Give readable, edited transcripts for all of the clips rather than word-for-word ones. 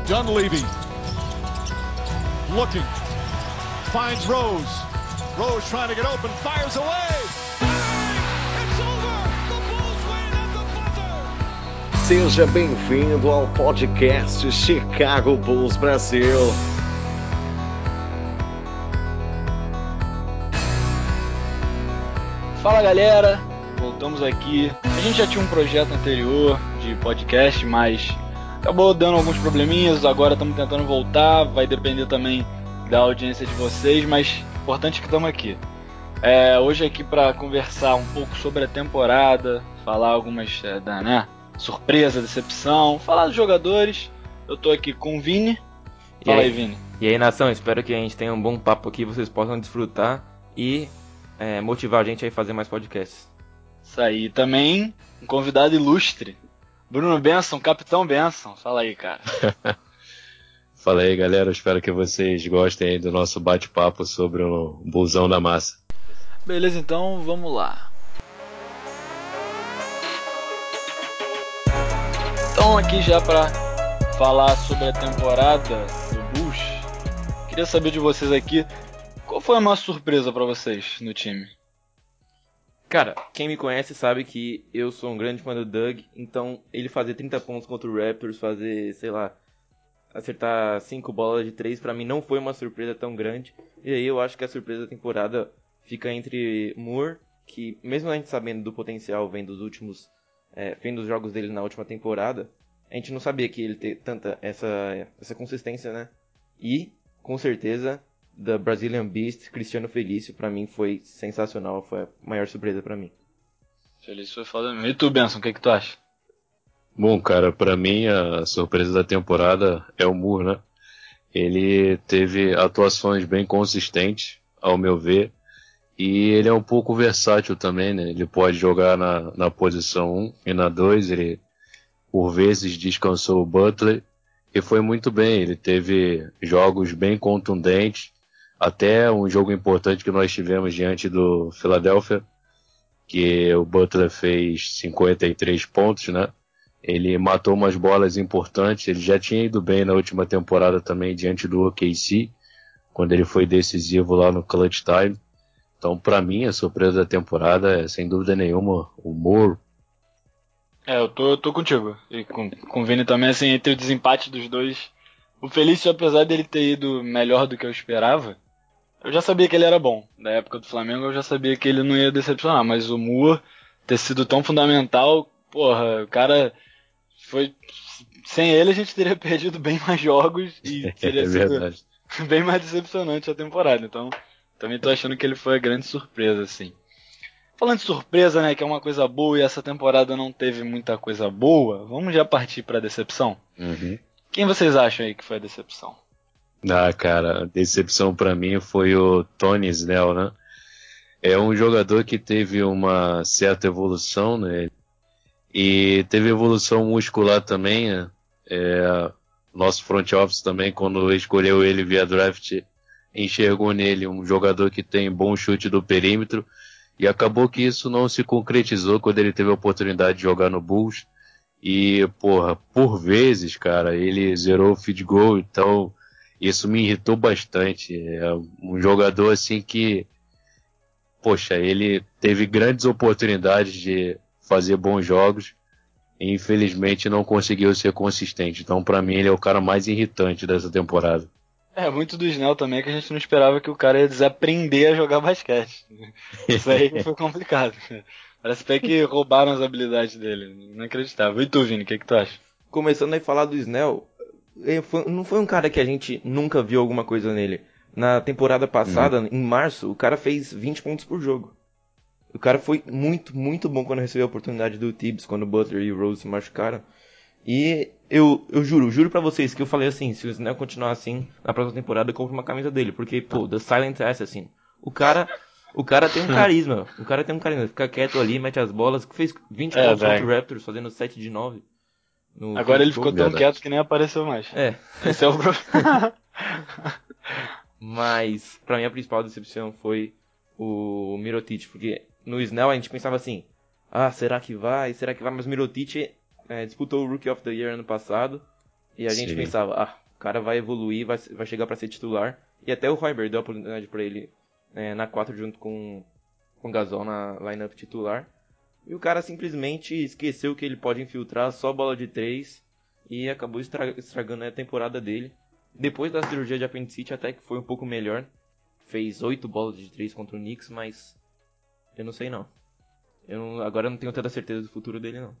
Dunleavy looking, finds Rose. Rose trying to get open, fires away. It's over. The Bulls win at the buzzer. Seja bem-vindo ao podcast Chicago Bulls Brasil. Fala galera, voltamos aqui. A gente já tinha um projeto anterior de podcast, mas acabou dando alguns probleminhas. Agora estamos tentando voltar, vai depender também da audiência de vocês, mas importante que estamos aqui. Hoje aqui para conversar um pouco sobre a temporada, falar algumas surpresa, decepção, falar dos jogadores. Eu tô aqui com o Vini. Fala aí, Vini. E aí, nação, espero que a gente tenha um bom papo aqui, vocês possam desfrutar e motivar a gente a fazer mais podcasts. Isso aí, também um convidado ilustre, Bruno Benson, Capitão Benson. Fala aí, cara. Fala aí, galera, espero que vocês gostem aí do nosso bate-papo sobre o Bullzão da Massa. Beleza, então vamos lá. Então aqui já para falar sobre a temporada do Bulls, queria saber de vocês aqui, qual foi a maior surpresa para vocês no time? Cara, quem me conhece sabe que eu sou um grande fã do Doug, então ele fazer 30 pontos contra o Raptors, acertar 5 bolas de 3, pra mim não foi uma surpresa tão grande. E aí eu acho que a surpresa da temporada fica entre Moore, que mesmo a gente sabendo do potencial vendo os jogos dele na última temporada, a gente não sabia que ele ter tanta essa consistência, né? E, com certeza, da Brazilian Beast, Cristiano Felício, pra mim foi sensacional, foi a maior surpresa pra mim. Felício foi foda mesmo. E tu, Benson, o que tu acha? Bom, cara, pra mim a surpresa da temporada é o Moore, né? Ele teve atuações bem consistentes, ao meu ver, e ele é um pouco versátil também, né? Ele pode jogar na posição 1 e na 2, ele por vezes descansou o Butler e foi muito bem, ele teve jogos bem contundentes, até um jogo importante que nós tivemos diante do Philadelphia, que o Butler fez 53 pontos, né? Ele matou umas bolas importantes, ele já tinha ido bem na última temporada também diante do OKC, quando ele foi decisivo lá no Clutch Time. Então, pra mim, a surpresa da temporada é, sem dúvida nenhuma, o Moore. Eu tô contigo. E com o Vini também, assim, entre o desempate dos dois. O Felício, apesar dele ter ido melhor do que eu esperava, eu já sabia que ele era bom. Da época do Flamengo eu já sabia que ele não ia decepcionar. Mas o Moore ter sido tão fundamental, porra, o cara foi... Sem ele a gente teria perdido bem mais jogos e teria É sido verdade. bem mais decepcionante a temporada. Então, também tô achando que ele foi a grande surpresa, assim. Falando de surpresa, né, que é uma coisa boa e essa temporada não teve muita coisa boa, vamos já partir pra decepção? Uhum. Quem vocês acham aí que foi a decepção? Cara, a decepção pra mim foi o Tony Snell, né? É um jogador que teve uma certa evolução, né? E teve evolução muscular também, né? Nosso front office também, quando escolheu ele via draft, enxergou nele um jogador que tem bom chute do perímetro, e acabou que isso não se concretizou quando ele teve a oportunidade de jogar no Bulls. E, porra, por vezes, cara, ele zerou o field goal, então isso me irritou bastante. É um jogador assim que, poxa, ele teve grandes oportunidades de fazer bons jogos e infelizmente não conseguiu ser consistente. Então, pra mim, ele é o cara mais irritante dessa temporada. Muito do Snell também é que a gente não esperava que o cara ia desaprender a jogar basquete. Isso aí que foi complicado. Parece até que roubaram as habilidades dele. Inacreditável. E tu, Vini, o que tu acha? Começando a falar do Snell, não foi um cara que a gente nunca viu alguma coisa nele. Na temporada passada, em março, o cara fez 20 pontos por jogo. O cara foi muito, muito bom quando recebeu a oportunidade do Tibbs, quando o Butler e o Rose se machucaram. E eu juro pra vocês que eu falei assim, se o Snell continuar assim, na próxima temporada eu compro uma camisa dele. Porque, pô, The Silent Assassin. O cara tem um carisma. O cara tem um carisma. Fica quieto ali, mete as bolas. Fez 20 pontos contra o Raptors, fazendo 7 de 9. Agora ele ficou tão quieto que nem apareceu mais. Esse é o problema. Mas, pra mim, a principal decepção foi o Mirotic. Porque no Snell a gente pensava assim, será que vai? Mas o Mirotic disputou o Rookie of the Year ano passado. E a gente pensava, o cara vai evoluir, vai chegar pra ser titular. E até o Hoiberg deu a oportunidade pra ele na 4 junto com o Gasol na lineup titular. E o cara simplesmente esqueceu que ele pode infiltrar só bola de 3 e acabou estragando a temporada dele. Depois da cirurgia de apendicite até que foi um pouco melhor. Fez 8 bolas de 3 contra o Knicks, mas eu não sei não. Agora eu não tenho tanta certeza do futuro dele não.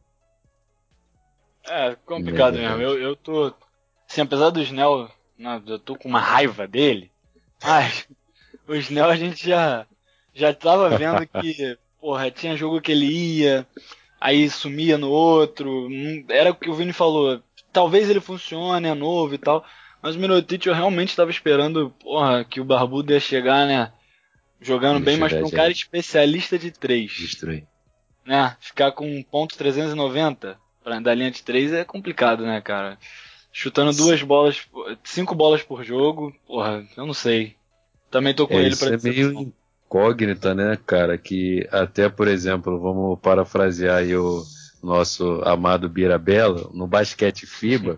É complicado mesmo. Eu tô. Assim, apesar do Snell, eu tô com uma raiva dele. Mas o Snell a gente já tava vendo que, porra, tinha jogo que ele ia, aí sumia no outro. Era o que o Vini falou. Talvez ele funcione, é novo e tal. Mas o Mirotic eu realmente tava esperando, porra, que o Barbudo ia chegar, né? Jogando bem, mas pra um cara especialista de 3. Destruir. Né? Ficar com 1.390 da linha de 3 é complicado, né, cara? Chutando 5 bolas por jogo, porra, eu não sei. Também tô com ele pra isso é meio incógnita, né, cara? Que até, por exemplo, vamos parafrasear aí o nosso amado Birabella, no basquete FIBA,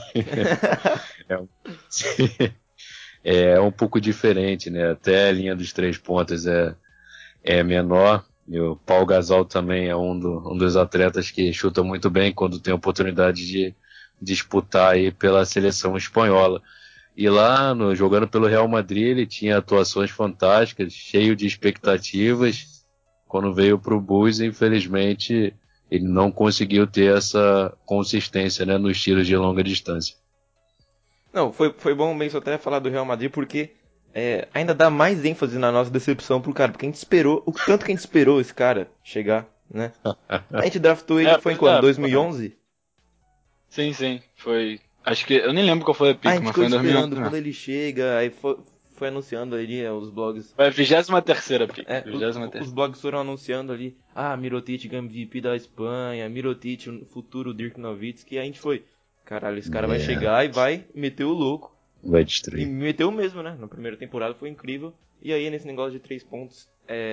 é um pouco diferente, né? Até a linha dos 3 pontos é menor. E o Paul Gasol também é um dos atletas que chuta muito bem quando tem a oportunidade de disputar aí pela seleção espanhola. E lá, jogando pelo Real Madrid, ele tinha atuações fantásticas, cheio de expectativas. Quando veio para o Bulls, infelizmente, ele não conseguiu ter essa consistência, né, nos tiros de longa distância. Não, foi bom mesmo até falar do Real Madrid, porque ainda dá mais ênfase na nossa decepção pro cara, porque a gente esperou, o tanto que a gente esperou esse cara chegar, né? A gente draftou ele, foi em quando? 2011? Sim, foi. Acho que, eu nem lembro qual foi a A pick, gente mas ficou foi em 2011 esperando quando mesmo. ele chega, aí foi anunciando ali os blogs. Foi a 23ª pick. Os blogs foram anunciando ali, Mirotic MVP da Espanha, Mirotic, o futuro Dirk Nowitzki, e a gente foi, caralho, esse cara vai chegar e vai meter o louco. Vai destruir. E meteu mesmo, né? Na primeira temporada foi incrível. E aí, nesse negócio de 3 pontos,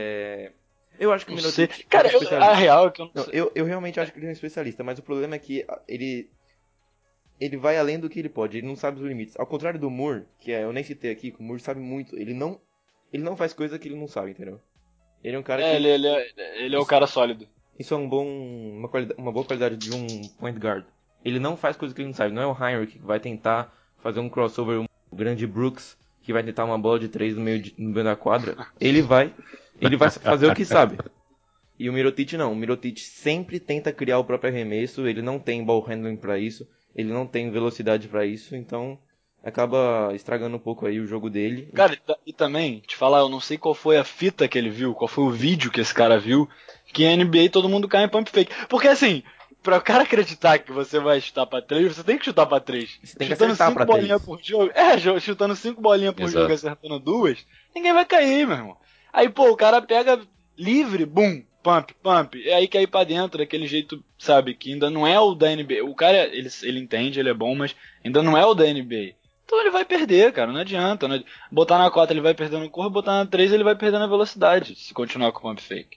eu acho que o Mirotic... Cara, a real é que eu não sei. Eu realmente acho que ele é um especialista, mas o problema é que ele vai além do que ele pode, ele não sabe os limites. Ao contrário do Moore, eu nem citei aqui, que o Moore sabe muito, ele não faz coisa que ele não sabe, entendeu? Ele é um cara que... Ele é o cara sólido. Isso é uma boa qualidade de um point guard. Ele não faz coisa que ele não sabe, não é o Heinrich que vai tentar fazer um crossover, o grande Brooks, que vai tentar uma bola de 3 no meio da quadra. Ele vai fazer o que sabe. E o Mirotic não. O Mirotic sempre tenta criar o próprio arremesso. Ele não tem ball handling pra isso. Ele não tem velocidade pra isso. Então acaba estragando um pouco aí o jogo dele. Cara, e também, te falar, eu não sei qual foi a fita que ele viu, qual foi o vídeo que esse cara viu, que em NBA todo mundo cai em pump fake. Porque assim, pra o cara acreditar que você vai chutar pra 3, você tem que chutar pra 3. Você tem que chutando acertar 5 pra bolinhas 3. por jogo. Chutando 5 bolinhas por jogo e acertando 2, ninguém vai cair, meu irmão. Aí, pô, o cara pega livre, bum, pump. E aí quer ir pra dentro daquele jeito, sabe, que ainda não é o da NBA. O cara, ele entende, ele é bom, mas ainda não é o da NBA. Então ele vai perder, cara, não adianta. Botar na 4 ele vai perdendo o corpo, botar na 3 ele vai perdendo a velocidade, se continuar com o pump fake.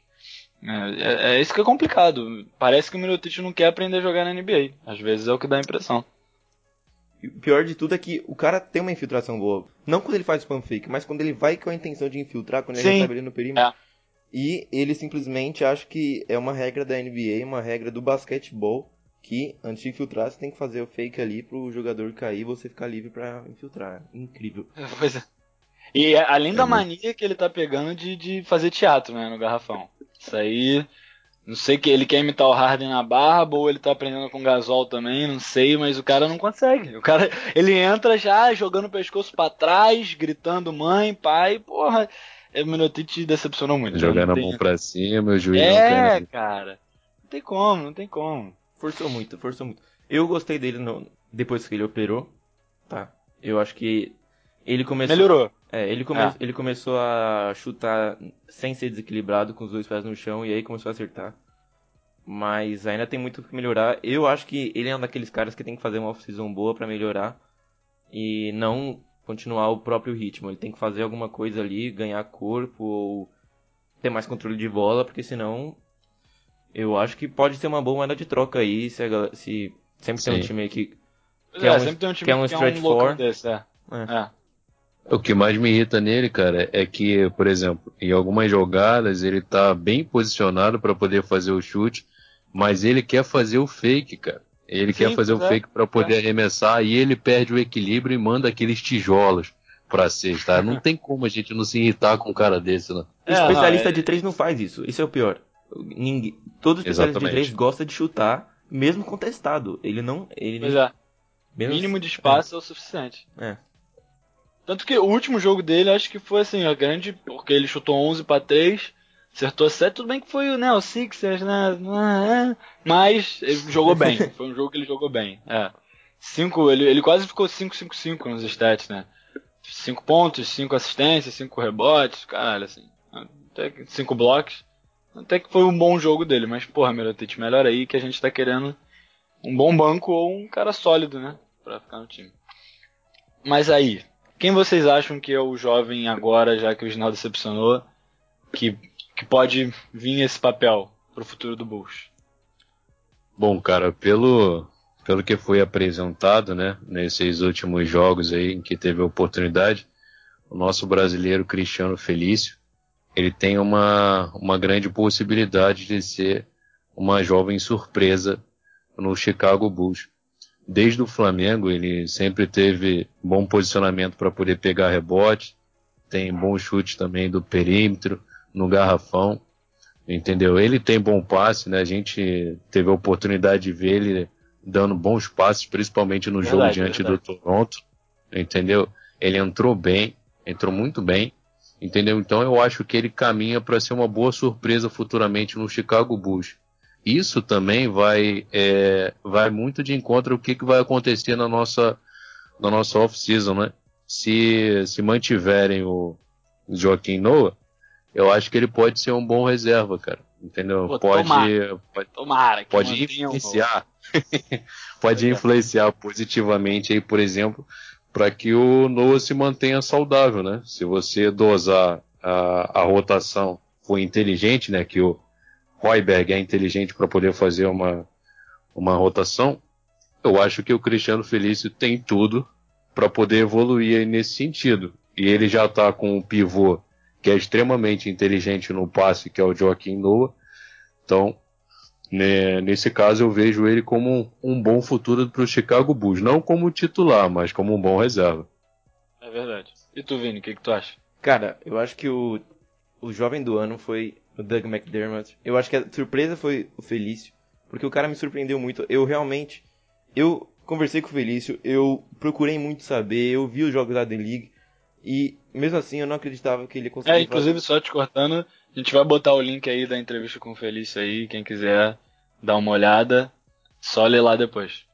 É isso que é complicado. Parece que o Mirotic não quer aprender a jogar na NBA. Às vezes é o que dá a impressão. E o pior de tudo é que o cara tem uma infiltração boa. Não quando ele faz o pump fake, mas quando ele vai com a intenção de infiltrar, quando ele recebe ali no perímetro. E ele simplesmente acha que é uma regra da NBA, uma regra do basquetebol, que antes de infiltrar você tem que fazer o fake ali pro jogador cair e você ficar livre pra infiltrar. Incrível. Pois é. E além da mania que ele tá pegando de fazer teatro, né, no garrafão. Isso aí, não sei que ele quer imitar o Harden na barba ou ele tá aprendendo com o Gasol também, não sei, mas o cara não consegue. O cara, ele entra já jogando o pescoço pra trás, gritando mãe, pai, porra. O Mirotic decepcionou muito. Jogando a mão pra cima, o juiz não cai. Cara. Não tem como. Forçou muito. Eu gostei dele depois que ele operou, tá? Eu acho que ele começou... Melhorou. Ele começou a chutar sem ser desequilibrado, com os 2 pés no chão, e aí começou a acertar. Mas ainda tem muito que melhorar. Eu acho que ele é um daqueles caras que tem que fazer uma off-season boa pra melhorar e não continuar o próprio ritmo. Ele tem que fazer alguma coisa ali, ganhar corpo ou ter mais controle de bola, porque senão eu acho que pode ser uma boa moeda de troca aí, se sempre tem um time aí que Sempre tem um time que é stretch um loucão four. desse, O que mais me irrita nele, cara, é que, por exemplo, em algumas jogadas ele tá bem posicionado para poder fazer o chute, mas ele quer fazer o fake, cara. Ele quer fazer o fake para poder arremessar e ele perde o equilíbrio e manda aqueles tijolos pra cesta. Não tem como a gente não se irritar com um cara desse, né? Especialista de 3 não faz isso. Isso é o pior. Todo especialista de 3 gosta de chutar, mesmo contestado. Mínimo de espaço é o suficiente. Tanto que o último jogo dele, acho que foi assim, a grande, porque ele chutou 11 para 3, acertou 7, tudo bem que foi, né, o Sixers, né, mas ele jogou bem, foi um jogo que ele jogou bem. 5, ele quase ficou 5-5-5 nos stats, né, 5 pontos, 5 assistências, 5 rebotes, caralho, assim, até 5 blocos, até que foi um bom jogo dele, mas porra, Mirotic, melhor aí que a gente tá querendo um bom banco ou um cara sólido, né, pra ficar no time. Mas aí, quem vocês acham que é o jovem agora, já que o Ginaldo decepcionou, que pode vir esse papel pro futuro do Bulls? Bom, cara, pelo que foi apresentado, né, nesses últimos jogos aí em que teve a oportunidade, o nosso brasileiro Cristiano Felício, ele tem uma grande possibilidade de ser uma jovem surpresa no Chicago Bulls. Desde o Flamengo, ele sempre teve bom posicionamento para poder pegar rebote, tem bom chute também do perímetro, no garrafão, entendeu? Ele tem bom passe, né? A gente teve a oportunidade de ver ele dando bons passes, principalmente no jogo diante do Toronto, entendeu? Ele entrou muito bem, entendeu? Então eu acho que ele caminha para ser uma boa surpresa futuramente no Chicago Bulls. Isso também vai muito de encontro ao que vai acontecer na nossa off-season, né? Se mantiverem o Joaquim Noah, eu acho que ele pode ser um bom reserva, cara. Entendeu? Pô, pode influenciar. Pode influenciar positivamente aí, por exemplo, para que o Noah se mantenha saudável, né? Se você dosar a rotação, for inteligente, né? Que o Hoiberg é inteligente para poder fazer uma rotação, eu acho que o Cristiano Felício tem tudo para poder evoluir aí nesse sentido. E ele já está com um pivô que é extremamente inteligente no passe, que é o Joaquim Noah. Então, nesse caso, eu vejo ele como um bom futuro para o Chicago Bulls. Não como titular, mas como um bom reserva. É verdade. E tu, Vini, o que tu acha? Cara, eu acho que o jovem do ano foi o Doug McDermott. Eu acho que a surpresa foi o Felício, porque o cara me surpreendeu muito. Eu conversei com o Felício, eu procurei muito saber, eu vi os jogos da D-League, e mesmo assim eu não acreditava que ele conseguia inclusive, só te cortando, a gente vai botar o link aí da entrevista com o Felício aí, quem quiser dar uma olhada, só ler lá depois.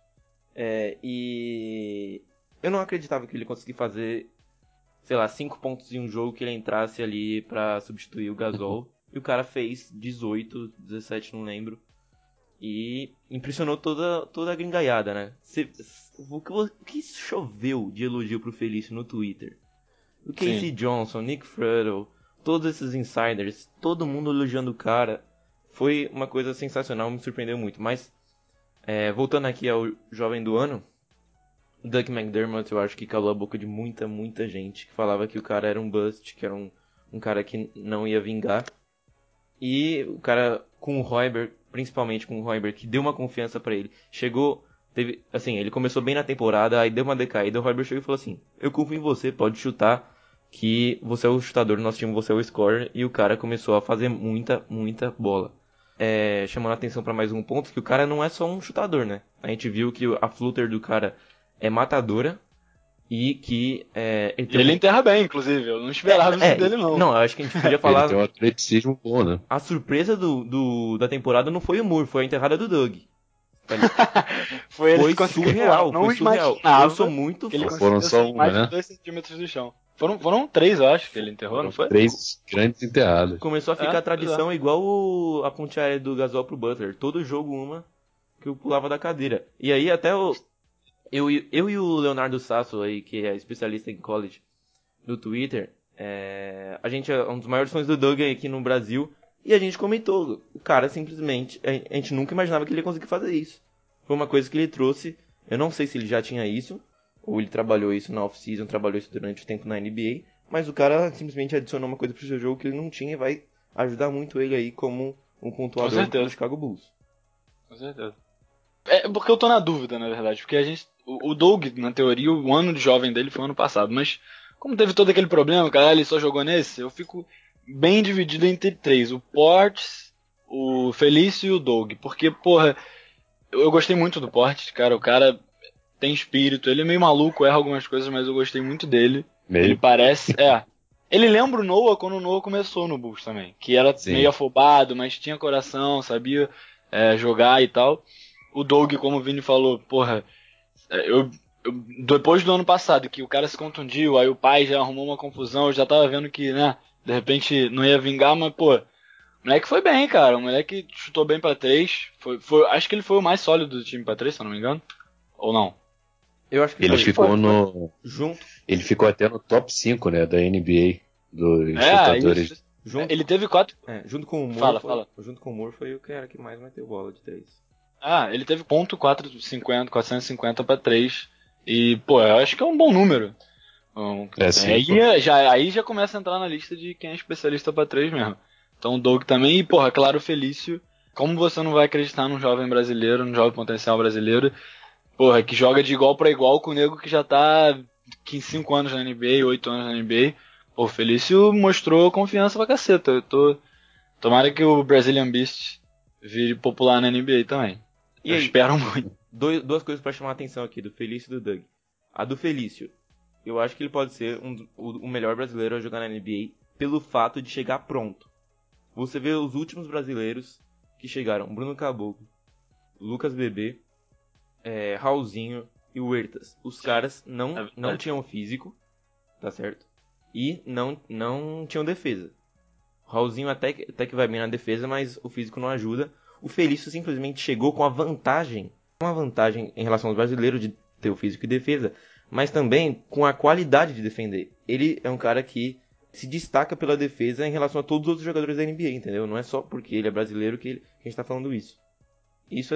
E eu não acreditava que ele conseguia fazer, sei lá, 5 pontos em um jogo que ele entrasse ali pra substituir o Gasol. E o cara fez 18, 17, não lembro. E impressionou toda a gringaiada, né? O que choveu de elogio pro Felício no Twitter? O Casey Johnson, Nick Friedel, todos esses insiders, todo mundo elogiando o cara. Foi uma coisa sensacional, me surpreendeu muito. Mas, voltando aqui ao jovem do ano, o Doug McDermott, eu acho que calou a boca de muita gente que falava que o cara era um bust, que era um cara que não ia vingar. E o cara com o Hoiberg, principalmente com o Hoiberg, que deu uma confiança pra ele. Ele começou bem na temporada, aí deu uma decaída, o Hoiberg chegou e falou assim: eu confio em você, pode chutar, que você é o chutador do nosso time, você é o scorer. E o cara começou a fazer muita bola. Chamando a atenção pra mais um ponto, que o cara não é só um chutador, né? A gente viu que a flutter do cara é matadora. E que ele enterra bem, inclusive. Eu não esperava isso dele, não. Não, eu acho que a gente podia falar. Ele tem um atleticismo bom, né? A surpresa da temporada não foi o Moore, foi a enterrada do Doug. Foi surreal, não foi surreal. Eu sou muito fã. Foram só mais né? de 2 centímetros do chão. Foram 3, eu acho, que ele enterrou, não foi? 3 grandes enterradas. Começou a ficar a tradição igual a ponte aérea do Gasol pro Butler. Todo jogo uma que eu pulava da cadeira. E aí até eu e o Leonardo Sasso aí, que é especialista em college no Twitter, a gente é um dos maiores fãs do Doug aqui no Brasil, e a gente comentou, o cara simplesmente, a gente nunca imaginava que ele ia conseguir fazer isso. Foi uma coisa que ele trouxe, Eu não sei se ele já tinha isso, ou ele trabalhou isso na off-season, trabalhou isso durante o tempo na NBA, mas o cara simplesmente adicionou uma coisa pro seu jogo que ele não tinha e vai ajudar muito ele aí como um pontuador do Chicago Bulls. Com certeza. É porque eu tô na dúvida, na verdade, porque o Doug, na teoria, o ano de jovem dele foi ano passado, mas como teve todo aquele problema, cara, ele só jogou nesse, eu fico bem dividido entre três, o Portes, o Felício e o Doug, porque, porra, eu gostei muito do Portes, cara, o cara tem espírito, ele é meio maluco, erra algumas coisas, mas eu gostei muito dele. Meio. Ele parece, ele lembra o Noah quando o Noah começou no Bulls também, que era Sim. meio afobado, mas tinha coração, sabia jogar e tal. O Doug, como o Vini falou, porra, eu depois do ano passado, que o cara se contundiu, aí o pai já arrumou uma confusão, eu já tava vendo que, né, de repente não ia vingar, mas, pô, o moleque foi bem, cara, o moleque chutou bem pra 3, acho que ele foi o mais sólido do time pra 3, se eu não me engano, ou não? Eu acho que Ele ficou junto. Ele ficou até no top 5, né, da NBA, dos chutadores. Isso. Ele teve 4... junto com o Moore, Fala. Junto com o Moore foi o cara que mais meteu bola de 3. Ele teve .450 pra 3. E, pô, eu acho que é um bom número. Sim, aí já começa a entrar na lista de quem é especialista pra 3 mesmo. Então o Doug também, e, porra, claro, o Felício. Como você não vai acreditar num jovem brasileiro, num jovem potencial brasileiro, porra, que joga de igual pra igual com o nego que já tá 5 anos na NBA, 8 anos na NBA. Pô, o Felício mostrou confiança pra caceta. Tomara que o Brazilian Beast vire popular na NBA também. E eu aí, espero muito. Duas coisas pra chamar a atenção aqui, do Felício e do Doug. A do Felício, eu acho que ele pode ser o melhor brasileiro a jogar na NBA pelo fato de chegar pronto. Você vê os últimos brasileiros que chegaram, Bruno Caboclo, Lucas Bebê, Raulzinho e o Huertas. Os caras não tinham físico, tá certo? E não tinham defesa. O Raulzinho até que vai bem na defesa, mas o físico não ajuda. O Felício simplesmente chegou com uma vantagem em relação aos brasileiros de ter o físico e defesa, mas também com a qualidade de defender. Ele é um cara que se destaca pela defesa em relação a todos os outros jogadores da NBA, entendeu? Não é só porque ele é brasileiro que a gente tá falando isso. Isso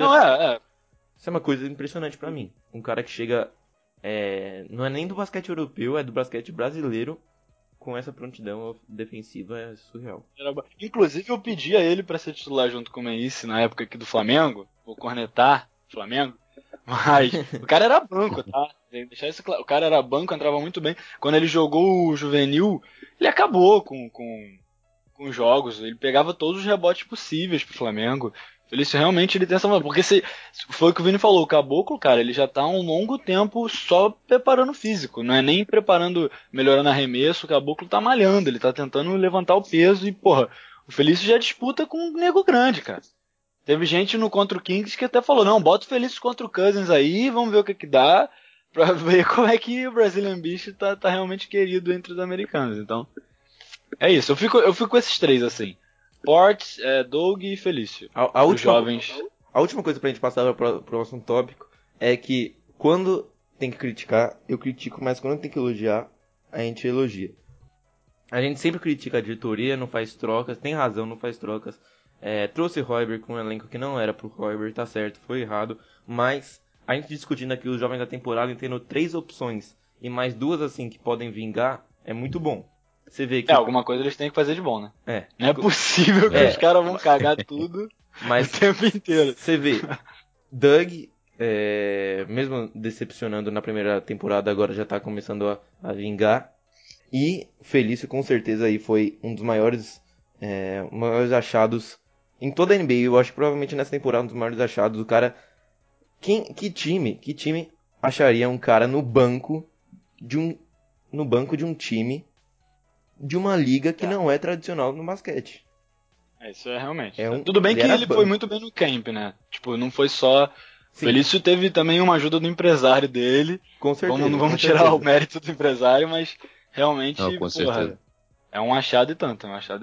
é uma coisa impressionante pra mim. Um cara que chega... não é nem do basquete europeu, é do basquete brasileiro. Com essa prontidão defensiva é surreal. Inclusive eu pedi a ele pra ser titular junto com o Meice na época aqui do Flamengo. Vou cornetar o Flamengo. Mas o cara era banco, tá? Deixar isso claro. O cara era banco, entrava muito bem. Quando ele jogou o juvenil, ele acabou com os jogos. Ele pegava todos os rebotes possíveis pro Flamengo. Felício realmente ele tem essa... Porque foi o que o Vini falou, o Caboclo, cara, ele já tá há um longo tempo só preparando o físico. Não é nem preparando, melhorando arremesso, o Caboclo tá malhando, ele tá tentando levantar o peso e, porra, o Felício já disputa com um nego grande, cara. Teve gente no contra o Kings que até falou, não, bota o Felício contra o Cousins aí, vamos ver o que dá, pra ver como é que o Brazilian Beast tá realmente querido entre os americanos. Então, é isso. Eu fico com esses três, assim. Portes, Doug e Felício. Os jovens. A última coisa pra gente passar pro próximo tópico é que quando tem que criticar, eu critico, mas quando tem que elogiar, a gente elogia. A gente sempre critica a diretoria, não faz trocas, tem razão, não faz trocas. Trouxe Hoiberg com um elenco que não era pro Hoiberg, tá certo, foi errado. Mas a gente discutindo aqui os jovens da temporada e tendo 3 opções e mais 2 assim que podem vingar, é muito bom. Você vê que... alguma coisa eles têm que fazer de bom, né? Não é possível que os caras vão cagar tudo o tempo inteiro. Você vê, Doug, mesmo decepcionando na primeira temporada, agora já tá começando a vingar. E Felício com certeza aí foi um dos maiores achados em toda a NBA. Eu acho que provavelmente nessa temporada um dos maiores achados. O cara... Que time acharia um cara no banco de um time de uma liga que não é tradicional no basquete? Isso é realmente. Tudo bem que ele foi muito bem no camp, né? Tipo, não foi só... Sim. Felício teve também uma ajuda do empresário dele. Com certeza. Não vamos tirar o mérito do empresário, mas realmente, certeza. É um achado e tanto,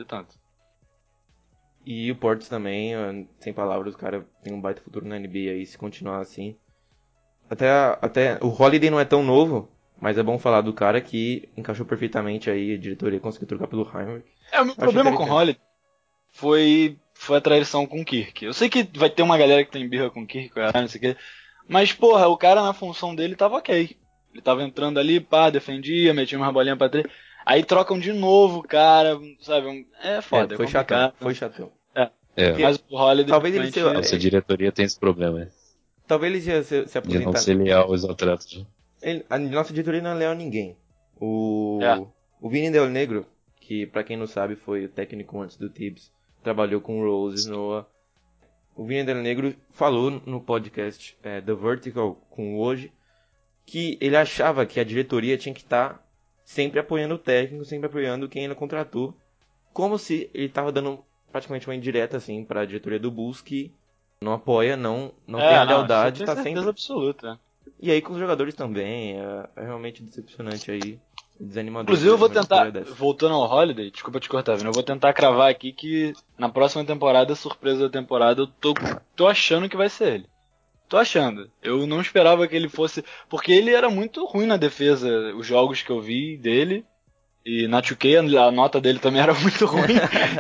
E o Portes também, sem palavras, o cara tem um baita futuro na NBA aí, se continuar assim. Até o Holiday não é tão novo, mas é bom falar do cara que encaixou perfeitamente aí, a diretoria conseguiu trocar pelo Heimer. O meu problema com o Holiday foi a traição com o Kirk. Eu sei que vai ter uma galera que tem birra com o Kirk, não sei o quê, Mas, porra, o cara na função dele tava ok. Ele tava entrando ali, pá, defendia, metia uma bolinha pra três. Aí trocam de novo, cara, sabe? É foda, é foi chatão, complicado. foi chatão. Mas o Holiday Talvez ele realmente... Nossa diretoria tem esse problema, né? Talvez ele ia se De não aposentar. ser leal aos atletas. A nossa diretoria não é leal a ninguém. É. O Vini Del Negro, que pra quem não sabe foi o técnico antes do Tibbs, trabalhou com o Rose, Noah. O Vini Del Negro falou no podcast The Vertical com o Hoje que ele achava que a diretoria tinha que estar sempre apoiando o técnico, sempre apoiando quem ele contratou, como se ele estava dando praticamente uma indireta assim para a diretoria do Bulls que não apoia, não tem a lealdade, tá tá sempre. absoluta. E aí com os jogadores também, é realmente decepcionante aí, desanimador. Inclusive eu vou uma tentar, diretoria dessa. voltando ao Holiday, desculpa te cortar, Vini, eu vou tentar cravar aqui que na próxima temporada, surpresa da temporada, eu tô achando que vai ser ele. Tô achando. Eu não esperava que ele fosse... Porque ele era muito ruim na defesa, os jogos que eu vi dele. E na 2K a nota dele também era muito ruim.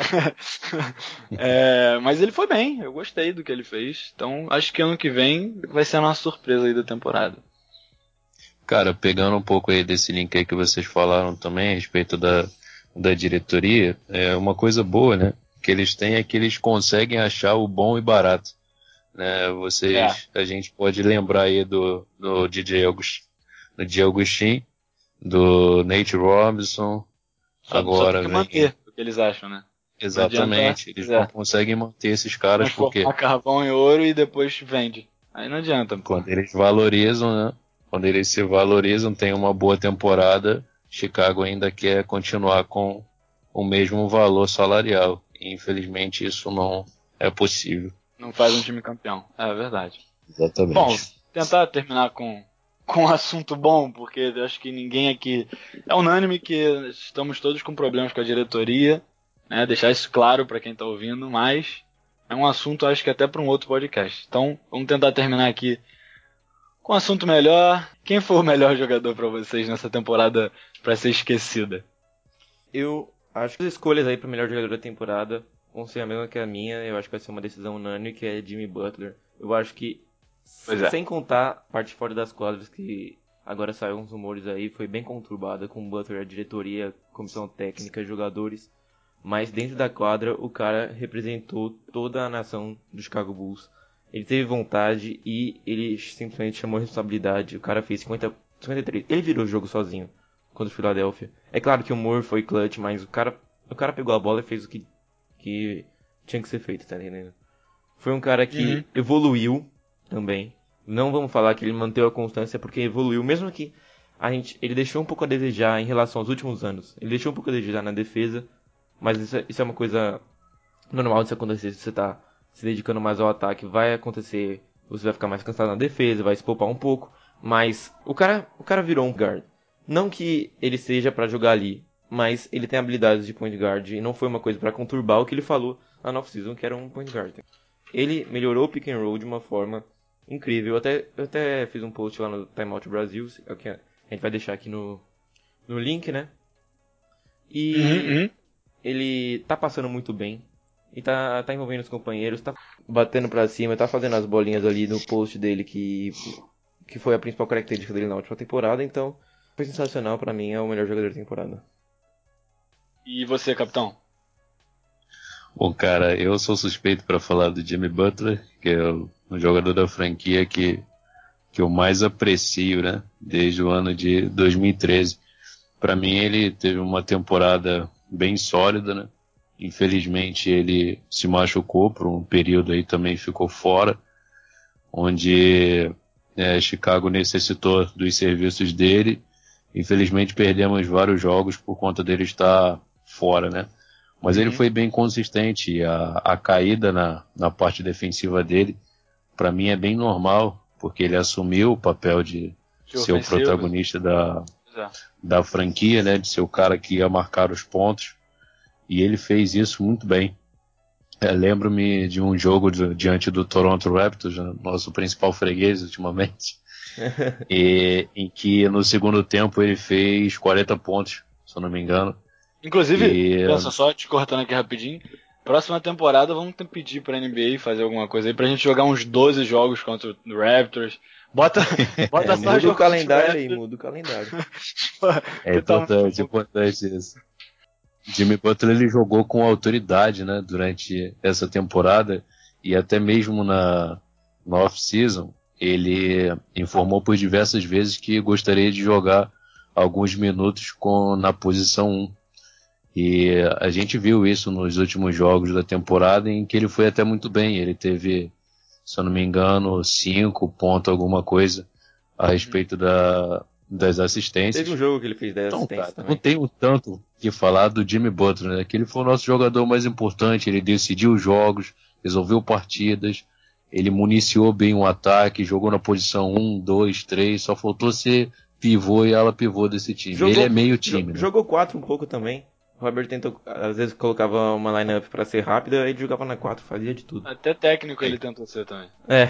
Mas ele foi bem, eu gostei do que ele fez. Então acho que ano que vem vai ser a nossa surpresa aí da temporada. Cara, pegando um pouco aí desse link aí que vocês falaram também a respeito da diretoria, é uma coisa boa, né? Que eles têm é que eles conseguem achar o bom e barato. Né? A gente pode lembrar aí do DJ Agustin, do Nate Robinson, Só agora tem que vem... manter o que eles acham, né? Exatamente, eles não conseguem manter esses caras porque transformar carvão em ouro e depois vende. Aí não adianta. quando eles valorizam, né? Quando eles se valorizam, tem uma boa temporada, Chicago ainda quer continuar com o mesmo valor salarial. E, infelizmente isso não é possível. Não faz um time campeão. É verdade. Exatamente. Bom, tentar terminar com um assunto bom, porque eu acho que ninguém aqui... É unânime que estamos todos com problemas com a diretoria, né? Deixar isso claro para quem está ouvindo, mas é um assunto, acho que até para um outro podcast. Então, vamos tentar terminar aqui com um assunto melhor. Quem foi o melhor jogador para vocês nessa temporada para ser esquecida? Eu acho que as escolhas aí para melhor jogador da temporada vão ser a mesma que a minha. Eu acho que vai ser uma decisão unânime, que é Jimmy Butler. Eu acho que, sem contar a parte fora das quadras, que agora saíram uns rumores aí, foi bem conturbada com o Butler, a diretoria, comissão técnica, jogadores. Mas dentro da quadra, o cara representou toda a nação do Chicago Bulls. Ele teve vontade e ele simplesmente chamou a responsabilidade. O cara fez 53. Ele virou o jogo sozinho contra o Philadelphia. É claro que o Moore foi clutch, mas o cara pegou a bola e fez o que tinha que ser feito, tá entendendo? Foi um cara que evoluiu também. Não vamos falar que ele manteve a constância, porque evoluiu, mesmo que ele deixou um pouco a desejar em relação aos últimos anos. Ele deixou um pouco a desejar na defesa, mas isso é uma coisa normal de se acontecer. Se você tá se dedicando mais ao ataque, vai acontecer, você vai ficar mais cansado na defesa, vai se poupar um pouco, mas o cara virou um guard. Não que ele seja pra jogar ali, mas ele tem habilidades de point guard e não foi uma coisa pra conturbar o que ele falou na off-season, que era um point guard. Ele melhorou o pick and roll de uma forma incrível. Eu até fiz um post lá no Time Out Brasil, que a gente vai deixar aqui no link, né? E ele tá passando muito bem. E tá envolvendo os companheiros, tá batendo pra cima, tá fazendo as bolinhas ali no post dele, que foi a principal característica dele na última temporada. Então, foi sensacional, pra mim, é o melhor jogador da temporada. E você, capitão? Bom, cara, eu sou suspeito para falar do Jimmy Butler, que é o jogador da franquia que eu mais aprecio, né? Desde o ano de 2013. Para mim, ele teve uma temporada bem sólida, né? Infelizmente, ele se machucou por um período aí, também ficou fora, onde Chicago necessitou dos serviços dele. Infelizmente, perdemos vários jogos por conta dele estar fora, né? Mas ele foi bem consistente. A caída na parte defensiva dele, para mim, é bem normal, porque ele assumiu o papel de ser o protagonista da franquia, né? De ser o cara que ia marcar os pontos. E ele fez isso muito bem. Lembro-me de um jogo diante do Toronto Raptors, nosso principal freguês ultimamente, em que no segundo tempo ele fez 40 pontos, se eu não me engano. Inclusive, pensa só, te cortando aqui rapidinho, Próxima temporada vamos ter que pedir pra NBA fazer alguma coisa aí pra gente jogar uns 12 jogos contra o Raptors. Bota só Muda o jogo calendário contra o aí, Raptors. muda o calendário. É Que tá muito importante, bom. importante isso. Jimmy Butler ele jogou com autoridade, né, durante essa temporada e até mesmo na off-season ele informou por diversas vezes que gostaria de jogar alguns minutos na posição 1. E a gente viu isso nos últimos jogos da temporada em que ele foi até muito bem. Ele teve, se eu não me engano, 5 pontos alguma coisa a respeito das assistências. Teve um jogo que ele fez 10 Então, assistências cara, também. não tenho tanto que falar do Jimmy Butler, né? Que ele foi o nosso jogador mais importante, ele decidiu jogos, resolveu partidas, ele municiou bem o ataque, jogou na posição 1, 2, 3, só faltou ser pivô e ala pivô desse time. Ele é meio time, né? Jogou 4 um pouco também. O Robert tentou, às vezes colocava uma lineup pra ser rápida, aí ele jogava na 4, fazia de tudo. Até técnico ele tentou ser também. É.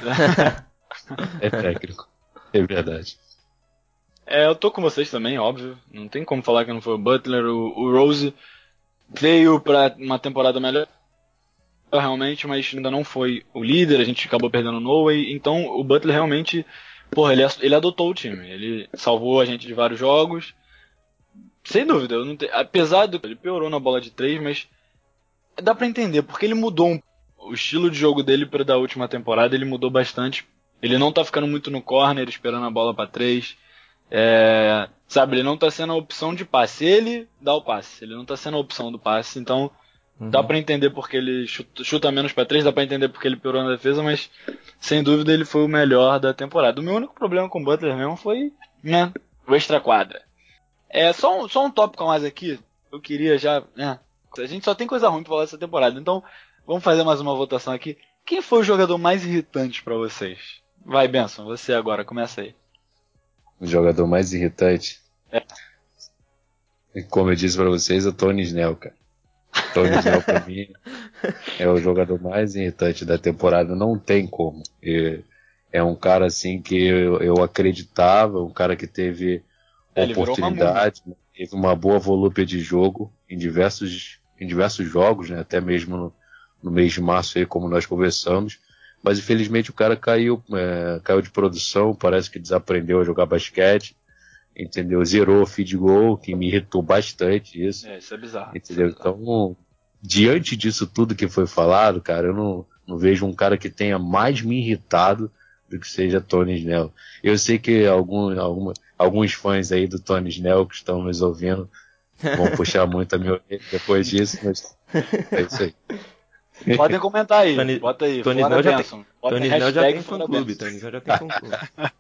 É técnico, é verdade. Eu tô com vocês também, óbvio. Não tem como falar que não foi o Butler. O Rose veio pra uma temporada melhor, realmente, mas ainda não foi o líder. A gente acabou perdendo o Noah. Então o Butler realmente, porra, ele adotou o time. Ele salvou a gente de vários jogos. Sem dúvida, eu não apesar do ele piorou na bola de 3, mas dá pra entender, porque ele mudou o estilo de jogo dele para da última temporada, ele mudou bastante. Ele não tá ficando muito no corner, esperando a bola pra 3. Sabe, ele não tá sendo a opção de passe. Ele dá o passe, ele não tá sendo a opção do passe. Então, dá pra entender porque ele chuta menos pra 3, dá pra entender porque ele piorou na defesa, mas sem dúvida ele foi o melhor da temporada. O meu único problema com o Butler mesmo foi, né, o extra-quadra. Só um tópico a mais aqui. Eu queria já, né, a gente só tem coisa ruim pra falar dessa temporada. Então, vamos fazer mais uma votação aqui. Quem foi o jogador mais irritante pra vocês? Vai, Benson, você agora, começa aí. O jogador mais irritante. Como eu disse pra vocês, é o Tony Snell, cara. Tony Snell pra mim é o jogador mais irritante da temporada, não tem como. É um cara assim que eu acreditava, um cara que teve Ele virou uma oportunidade, teve uma boa volúpia de jogo em diversos jogos, né? Até mesmo no mês de março aí, como nós conversamos. Mas infelizmente o cara caiu de produção, parece que desaprendeu a jogar basquete, entendeu? Zerou o feed goal, que me irritou bastante isso. Isso é bizarro. Entendeu? Então, diante disso tudo que foi falado, cara, eu não vejo um cara que tenha mais me irritado do que seja Tony Snell. Eu sei que alguns fãs aí do Tony Snell que estão nos ouvindo vão puxar muito a minha orelha depois disso, mas é isso aí. Podem comentar aí, bota aí, Tony fora Snell Benson. Bota Tony Snell já hashtag tem fora fã-clube, Benson. Tony Snell já tem fã-clube.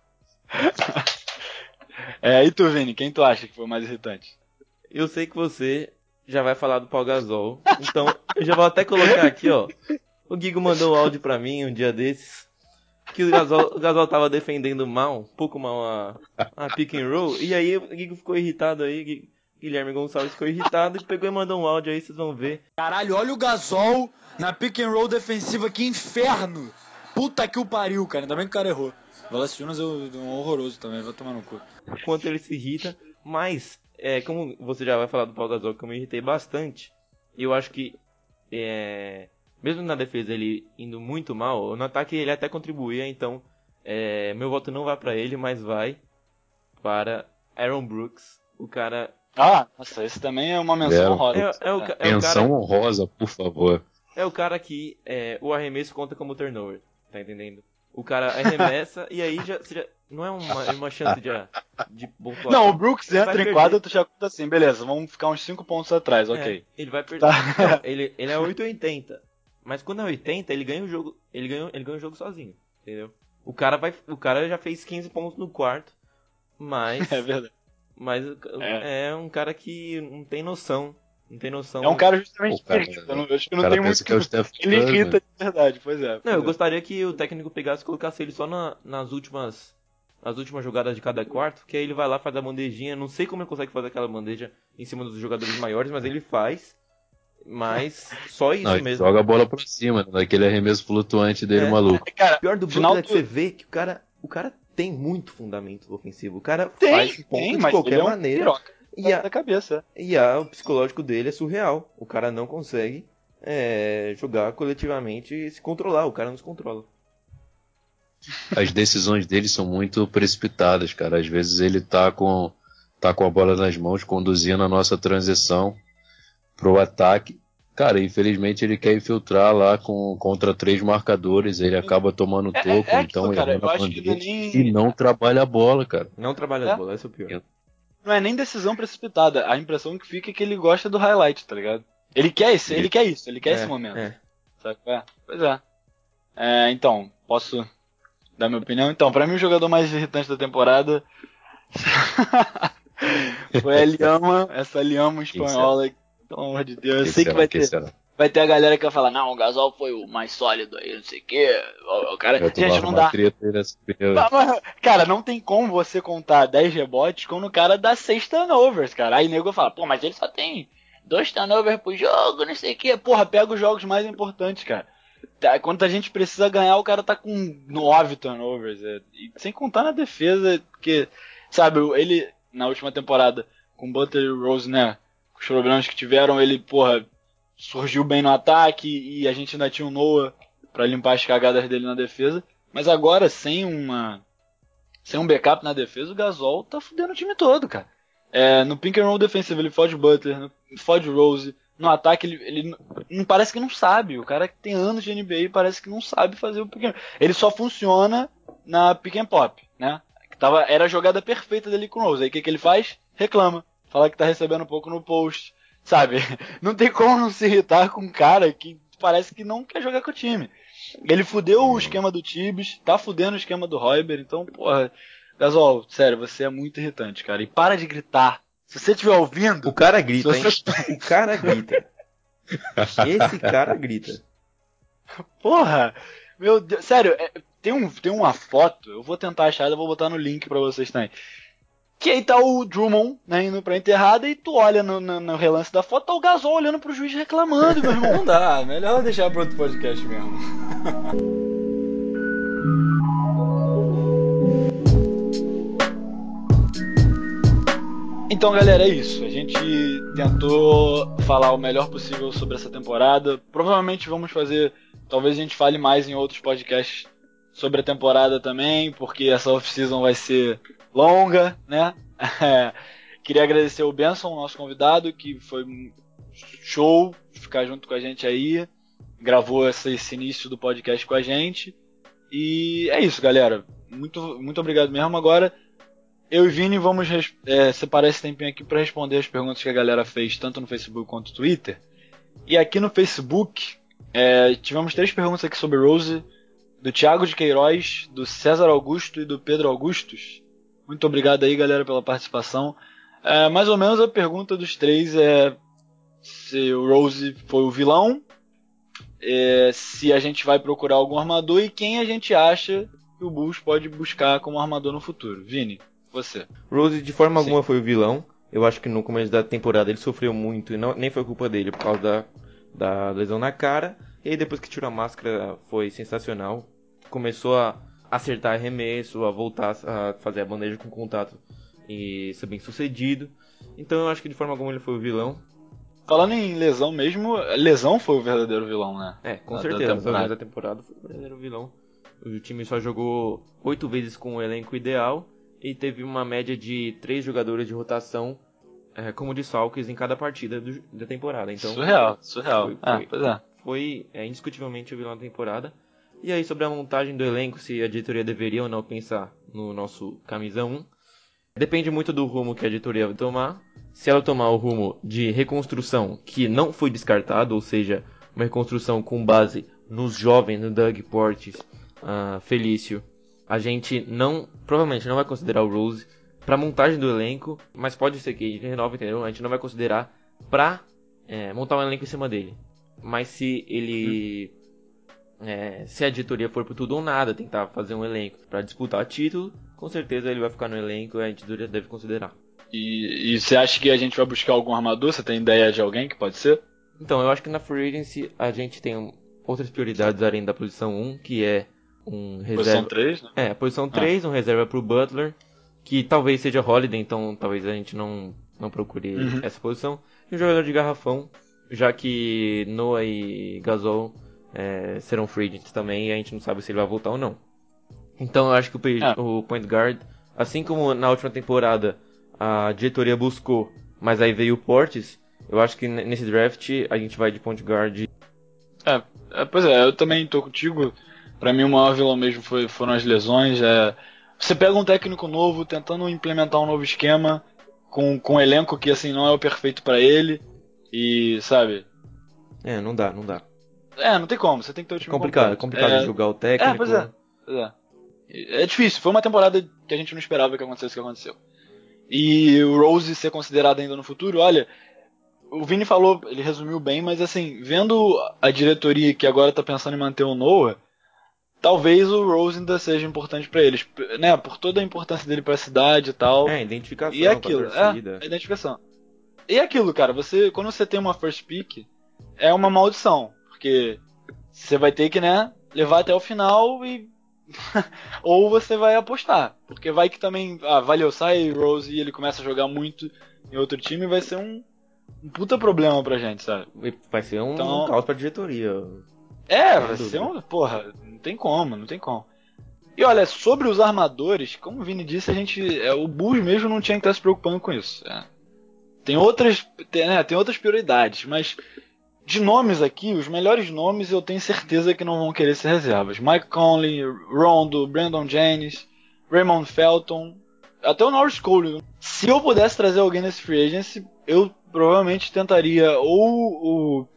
E tu, Vini, quem tu acha que foi o mais irritante? Eu sei que você já vai falar do Paul Gasol, então eu já vou até colocar aqui, ó. O Gigo mandou um áudio pra mim um dia desses, que o Gasol tava defendendo mal, um pouco mal a pick and roll, e aí o Gigo ficou irritado aí, Guilherme Gonçalves ficou irritado e pegou e mandou um áudio aí, vocês vão ver. Caralho, olha o Gasol na pick and roll defensiva, que inferno! Puta que o pariu, cara, ainda bem que o cara errou. Valanciunas é um horroroso também, vai tomar no cu. Quanto ele se irrita, mas, como você já vai falar do Paul Gasol, que eu me irritei bastante, eu acho que, mesmo na defesa ele indo muito mal, no ataque ele até contribuía, então meu voto não vai pra ele, mas vai para Aaron Brooks, o cara... Nossa, esse também é uma menção honrosa. Menção honrosa, por favor. É o cara que o arremesso conta como turnover, tá entendendo? O cara arremessa e aí já não é uma chance de pontuação. Não, o Brooks entra em quadra, tu já conta assim, beleza, vamos ficar uns 5 pontos atrás, ok. Ele vai perder. Tá. Não, ele é 880. Mas quando é 80, ele ganha o jogo. Ele ganha o jogo sozinho, entendeu? O cara já fez 15 pontos no quarto, mas É verdade. Mas é um cara que não tem noção. Não tem noção. É um cara justamente cara, eu acho que não tem muito que é o Steph ele Curry, irrita de verdade, pois é. Não, eu gostaria que o técnico pegasse e colocasse ele só nas últimas jogadas de cada quarto, que aí ele vai lá, faz a bandejinha. Não sei como ele consegue fazer aquela bandeja em cima dos jogadores maiores, mas ele faz. Mas só isso não, mesmo. Joga a bola pra cima, naquele arremesso flutuante dele maluco. Cara, o pior do Brooklyn é que você vê que o cara tem muito fundamento ofensivo. O cara faz ponto de qualquer maneira. Da cabeça. E o psicológico dele é surreal. O cara não consegue jogar coletivamente e se controlar. O cara não se controla. As decisões dele são muito precipitadas, cara. Às vezes ele tá com a bola nas mãos, conduzindo a nossa transição pro ataque. Cara, infelizmente ele quer infiltrar lá contra 3 marcadores, ele acaba tomando toco, então cara, errando eu a acho que bandeja nem... e não trabalha a bola, cara. Não trabalha as bolas, esse é o pior. Não é nem decisão precipitada. A impressão que fica é que ele gosta do highlight, tá ligado? Ele quer isso, ele quer esse momento. Sabe? Pois é. Então, posso dar minha opinião? Então, pra mim o jogador mais irritante da temporada foi a Liama, essa Liama espanhola. Pelo amor de Deus, eu sei que vai ter a galera que vai falar, não, o Gasol foi o mais sólido aí, não sei o que. O cara, gente, não dá. Cara, não tem como você contar 10 rebotes quando o cara dá 6 turnovers, cara. Aí o nego fala, pô, mas ele só tem 2 turnovers por jogo, não sei o que. Porra, pega os jogos mais importantes, cara. Quando a gente precisa ganhar, o cara tá com 9 turnovers. E sem contar na defesa, porque, sabe, ele, na última temporada, com Butler e Rose, né, com os problemas que tiveram, ele, porra, surgiu bem no ataque e a gente ainda tinha o Noah pra limpar as cagadas dele na defesa. Mas agora, sem um backup na defesa, o Gasol tá fudendo o time todo, cara. No pick and roll defensivo ele fode Butler, fode Rose. No ataque ele não parece que não sabe. O cara que tem anos de NBA parece que não sabe fazer o pick and roll. Ele só funciona na pick and pop, né? Era a jogada perfeita dele com o Rose. Aí o que ele faz? Reclama. Fala que tá recebendo um pouco no post. Sabe? Não tem como não se irritar com um cara que parece que não quer jogar com o time. Ele fudeu o esquema do Tibbs, tá fudendo o esquema do Royber, então, porra, Gasol, sério, você é muito irritante, cara. E para de gritar. Se você estiver ouvindo... O cara grita, hein? O cara grita. Esse cara grita. Porra, meu Deus, sério, tem uma foto, eu vou tentar achar, eu vou botar no link pra vocês também. Que aí tá o Drummond, né, indo pra enterrada e tu olha no relance da foto, tá o Gasol olhando pro juiz reclamando, meu irmão. Não dá, melhor deixar pro outro podcast mesmo. Então, galera, é isso. A gente tentou falar o melhor possível sobre essa temporada. Provavelmente vamos fazer... Talvez a gente fale mais em outros podcasts sobre a temporada também, porque essa off-season vai ser longa, né? Queria agradecer o Benson, nosso convidado, que foi show ficar junto com a gente aí. Gravou esse início do podcast com a gente. E é isso, galera. Muito, muito obrigado mesmo. Agora... eu e Vini vamos separar esse tempinho aqui para responder as perguntas que a galera fez, tanto no Facebook quanto no Twitter. E aqui no Facebook, tivemos 3 perguntas aqui sobre Rose, do Thiago de Queiroz, do César Augusto e do Pedro Augustos. Muito obrigado aí, galera, pela participação. Mais ou menos a pergunta dos 3 é se o Rose foi o vilão, se a gente vai procurar algum armador e quem a gente acha que o Bulls pode buscar como armador no futuro. Vini, você. Rose de forma alguma foi o vilão. Eu acho que no começo da temporada ele sofreu muito e nem foi culpa dele por causa da lesão na cara. E aí depois que tirou a máscara foi sensacional. Começou a acertar arremesso, a voltar a fazer a bandeja com contato e ser bem sucedido. Então eu acho que de forma alguma ele foi o vilão. Falando em lesão mesmo, lesão foi o verdadeiro vilão, né? Com certeza, nas lesões da temporada foi o verdadeiro vilão. O time só jogou 8 vezes com o elenco ideal e teve uma média de 3 jogadores de rotação como desfalques em cada partida da temporada. Então, surreal. Foi indiscutivelmente o vilão da temporada. E aí, sobre a montagem do elenco, se a diretoria deveria ou não pensar no nosso camisa 1, depende muito do rumo que a diretoria vai tomar. Se ela tomar o rumo de reconstrução, que não foi descartado, ou seja, uma reconstrução com base nos jovens, no Doug Portis, Felício, a gente provavelmente não vai considerar o Rose para montagem do elenco, mas pode ser que ele renove, entendeu? A gente não vai considerar para montar um elenco em cima dele. Mas se ele se a diretoria for por tudo ou nada, tentar fazer um elenco para disputar título, com certeza ele vai ficar no elenco e a diretoria deve considerar. E você acha que a gente vai buscar algum armador? Você tem ideia de alguém que pode ser? Então, eu acho que na Free Agency a gente tem outras prioridades além da posição 1, que é um reserva... Posição 3, né? Posição 3, um reserva pro Butler, que talvez seja Holiday, então talvez a gente não procure essa posição. E um jogador de garrafão, já que Noah e Gasol serão free agents também e a gente não sabe se ele vai voltar ou não. Então eu acho que o point guard, assim como na última temporada a diretoria buscou, mas aí veio o Portis, eu acho que nesse draft a gente vai de point guard. Pois é, eu também tô contigo. Pra mim o maior vilão mesmo foram as lesões. Você pega um técnico novo tentando implementar um novo esquema com um elenco que assim não é o perfeito pra ele e, sabe? Não dá. Não tem como, você tem que ter o time É completo. complicado julgar o técnico. Pois é. É difícil, foi uma temporada que a gente não esperava que acontecesse o que aconteceu. E o Rose ser considerado ainda no futuro, olha, o Vini falou, ele resumiu bem, mas assim, vendo a diretoria que agora tá pensando em manter o Noah, talvez o Rose ainda seja importante pra eles, né? Por toda a importância dele pra cidade e tal. Identificação E aquilo, com a torcida. a identificação. E aquilo, cara, quando você tem uma first pick, é uma maldição, porque você vai ter que, né, levar até o final e ou você vai apostar, porque vai que também, valeu, sai Rose e ele começa a jogar muito em outro time, vai ser um puta problema pra gente, sabe? Vai ser um Então, caos pra diretoria. vai ser porra, não tem como. E olha, sobre os armadores, como o Vini disse, o Bulls mesmo não tinha que estar se preocupando com isso. Tem outras prioridades, mas de nomes aqui, os melhores nomes eu tenho certeza que não vão querer ser reservas. Mike Conley, Rondo, Brandon Jennings, Raymond Felton, até o Norris Cole. Se eu pudesse trazer alguém nesse free agency, eu provavelmente tentaria ou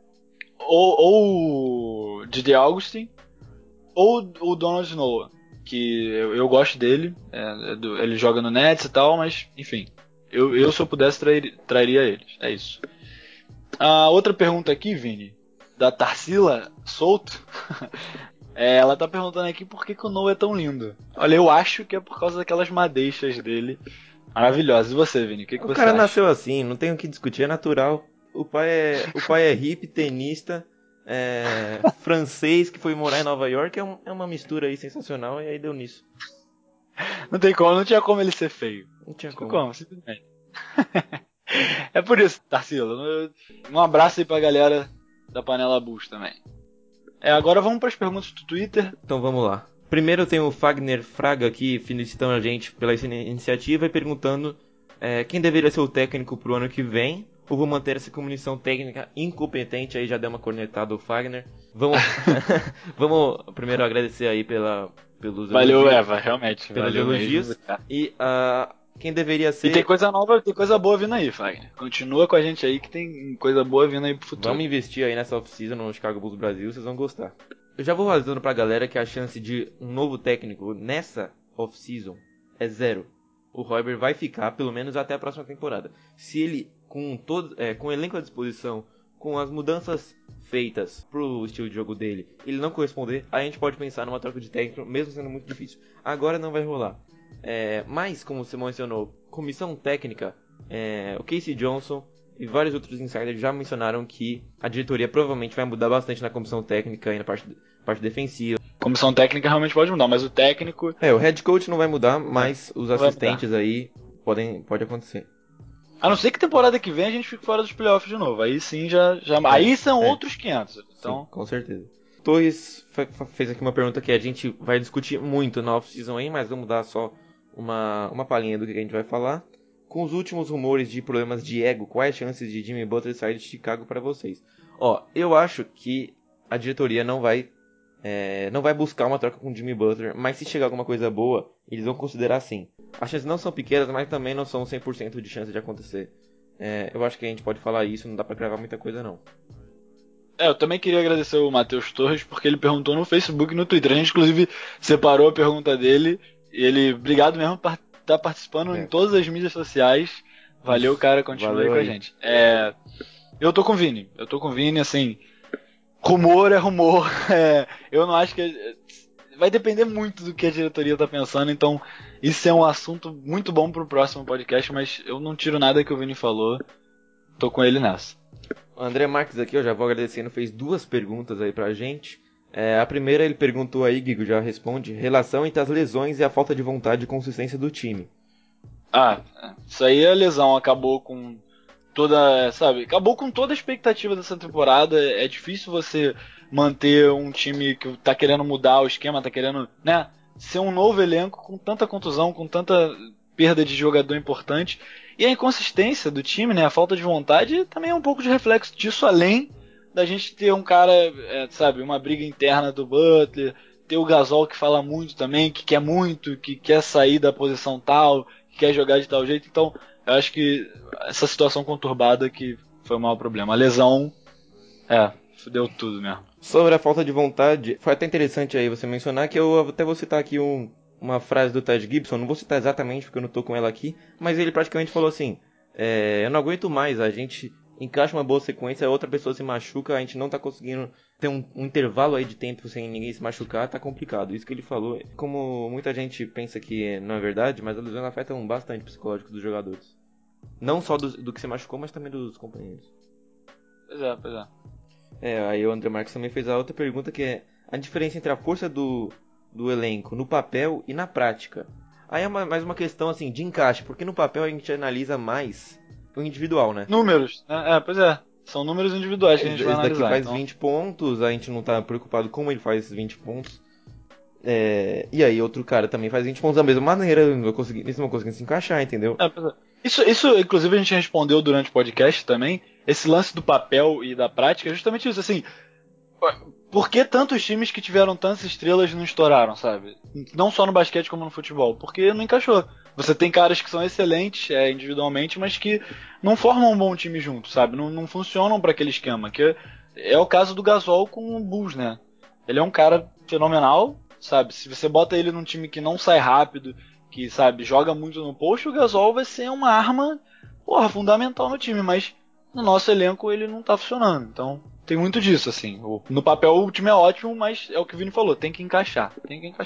o Didi Augustin ou o Donald Noah, que eu gosto dele, ele joga no Nets e tal, mas enfim, eu se eu pudesse trairia eles, é isso. A outra pergunta aqui, Vini, da Tarsila Souto, ela tá perguntando aqui por que o Noah é tão lindo. Olha, eu acho que é por causa daquelas madeixas dele maravilhosas. E você, Vini, o que você acha? O cara nasceu assim, não tem o que discutir, é natural. O pai é hippie, tenista, francês que foi morar em Nova York, é uma mistura aí sensacional e aí deu nisso. Não tem como, não tinha como ele ser feio. Não tinha como, simplesmente. É por isso, Tarsila. Um abraço aí pra galera da Panela Bulls também. Agora vamos para as perguntas do Twitter. Então vamos lá. Primeiro tem o Fagner Fraga aqui felicitando a gente pela iniciativa e perguntando quem deveria ser o técnico pro ano que vem, ou vou manter essa comissão técnica incompetente. Aí já deu uma cornetada o Fagner. Vamos primeiro agradecer aí pelos Valeu, elogios. Eva, realmente. Pelos valeu elogios. Mesmo. E quem deveria ser... E tem coisa nova, tem coisa boa vindo aí, Fagner. Continua com a gente aí que tem coisa boa vindo aí pro futuro. Vamos investir aí nessa off-season no Chicago Bulls Brasil, vocês vão gostar. Eu já vou avisando pra galera que a chance de um novo técnico nessa off-season é 0. O Royber vai ficar pelo menos até a próxima temporada. Se ele, com o elenco à disposição, com as mudanças feitas pro estilo de jogo dele, ele não corresponder, aí a gente pode pensar numa troca de técnico, mesmo sendo muito difícil. Agora não vai rolar. Mas, como você mencionou, comissão técnica, o Casey Johnson e vários outros insiders já mencionaram que a diretoria provavelmente vai mudar bastante na comissão técnica e na parte defensiva. Comissão técnica realmente pode mudar, mas o técnico... o head coach não vai mudar, mas os assistentes aí pode acontecer. A não ser que temporada que vem a gente fique fora dos playoffs de novo. Aí sim aí são outros 500. Então... Sim, com certeza. Torres fez aqui uma pergunta que a gente vai discutir muito na off-season aí, mas vamos dar só uma palhinha do que a gente vai falar. Com os últimos rumores de problemas de ego, quais as chances de Jimmy Butler sair de Chicago para vocês? Eu acho que a diretoria não vai buscar uma troca com o Jimmy Butler, mas se chegar alguma coisa boa, eles vão considerar sim. As chances não são pequenas, mas também não são 100% de chance de acontecer. Eu acho que a gente pode falar isso, não dá pra cravar muita coisa não. Eu também queria agradecer o Matheus Torres, porque ele perguntou no Facebook e no Twitter. A gente, inclusive, separou a pergunta dele. E ele, obrigado mesmo por estar participando em todas as mídias sociais. Valeu, cara, continue aí com a gente. Eu tô com o Vini, assim, rumor é rumor. Eu não acho que... Vai depender muito do que a diretoria tá pensando, então isso é um assunto muito bom pro próximo podcast, mas eu não tiro nada que o Vini falou. Tô com ele nessa. O André Marques aqui, eu já vou agradecendo, fez 2 perguntas aí pra gente. A primeira ele perguntou aí, Guigo já responde, relação entre as lesões e a falta de vontade e consistência do time. Isso aí a lesão acabou com sabe, acabou com toda a expectativa dessa temporada. É difícil você manter um time que tá querendo mudar o esquema, tá querendo, né, ser um novo elenco com tanta contusão, com tanta perda de jogador importante. E a inconsistência do time, né, a falta de vontade, também é um pouco de reflexo disso, além da gente ter um cara, sabe, uma briga interna do Butler, ter o Gasol que fala muito também, que quer muito, que quer sair da posição tal, que quer jogar de tal jeito. Então, eu acho que essa situação conturbada que foi o maior problema. A lesão, fudeu tudo mesmo. Sobre a falta de vontade, foi até interessante aí você mencionar que eu até vou citar aqui uma frase do Ted Gibson, não vou citar exatamente porque eu não tô com ela aqui, mas ele praticamente falou assim, eu não aguento mais, a gente encaixa uma boa sequência, a outra pessoa se machuca, a gente não tá conseguindo ter um intervalo aí de tempo sem ninguém se machucar, tá complicado. Isso que ele falou, como muita gente pensa que não é verdade, mas as lesões afetam bastante o psicológico dos jogadores. Não só do que se machucou, mas também dos companheiros. Pois é. Aí o André Marques também fez a outra pergunta, que é a diferença entre a força do elenco no papel e na prática. Aí é mais uma questão assim de encaixe, porque no papel a gente analisa mais o individual, né? Números, né? Pois é. São números individuais que a gente vai Esse daqui analisar. faz Então, 20 pontos, a gente não tá preocupado como ele faz 20 pontos. E aí outro cara também faz 20 pontos da mesma maneira, eles não conseguem se encaixar, entendeu? pois é. Isso, inclusive, a gente respondeu durante o podcast também. Esse lance do papel e da prática é justamente isso, assim. Por que tantos times que tiveram tantas estrelas não estouraram, sabe? Não só no basquete como no futebol. Porque não encaixou. Você tem caras que são excelentes individualmente, mas que não formam um bom time junto, sabe? Não funcionam para aquele esquema. Que é o caso do Gasol com o Bulls, né? Ele é um cara fenomenal, sabe? Se você bota ele num time que não sai rápido, que, sabe, joga muito no post, o Gasol vai ser uma arma, fundamental no time, mas no nosso elenco ele não tá funcionando. Então, tem muito disso, assim. No papel o time é ótimo, mas é o que o Vini falou, tem que encaixar.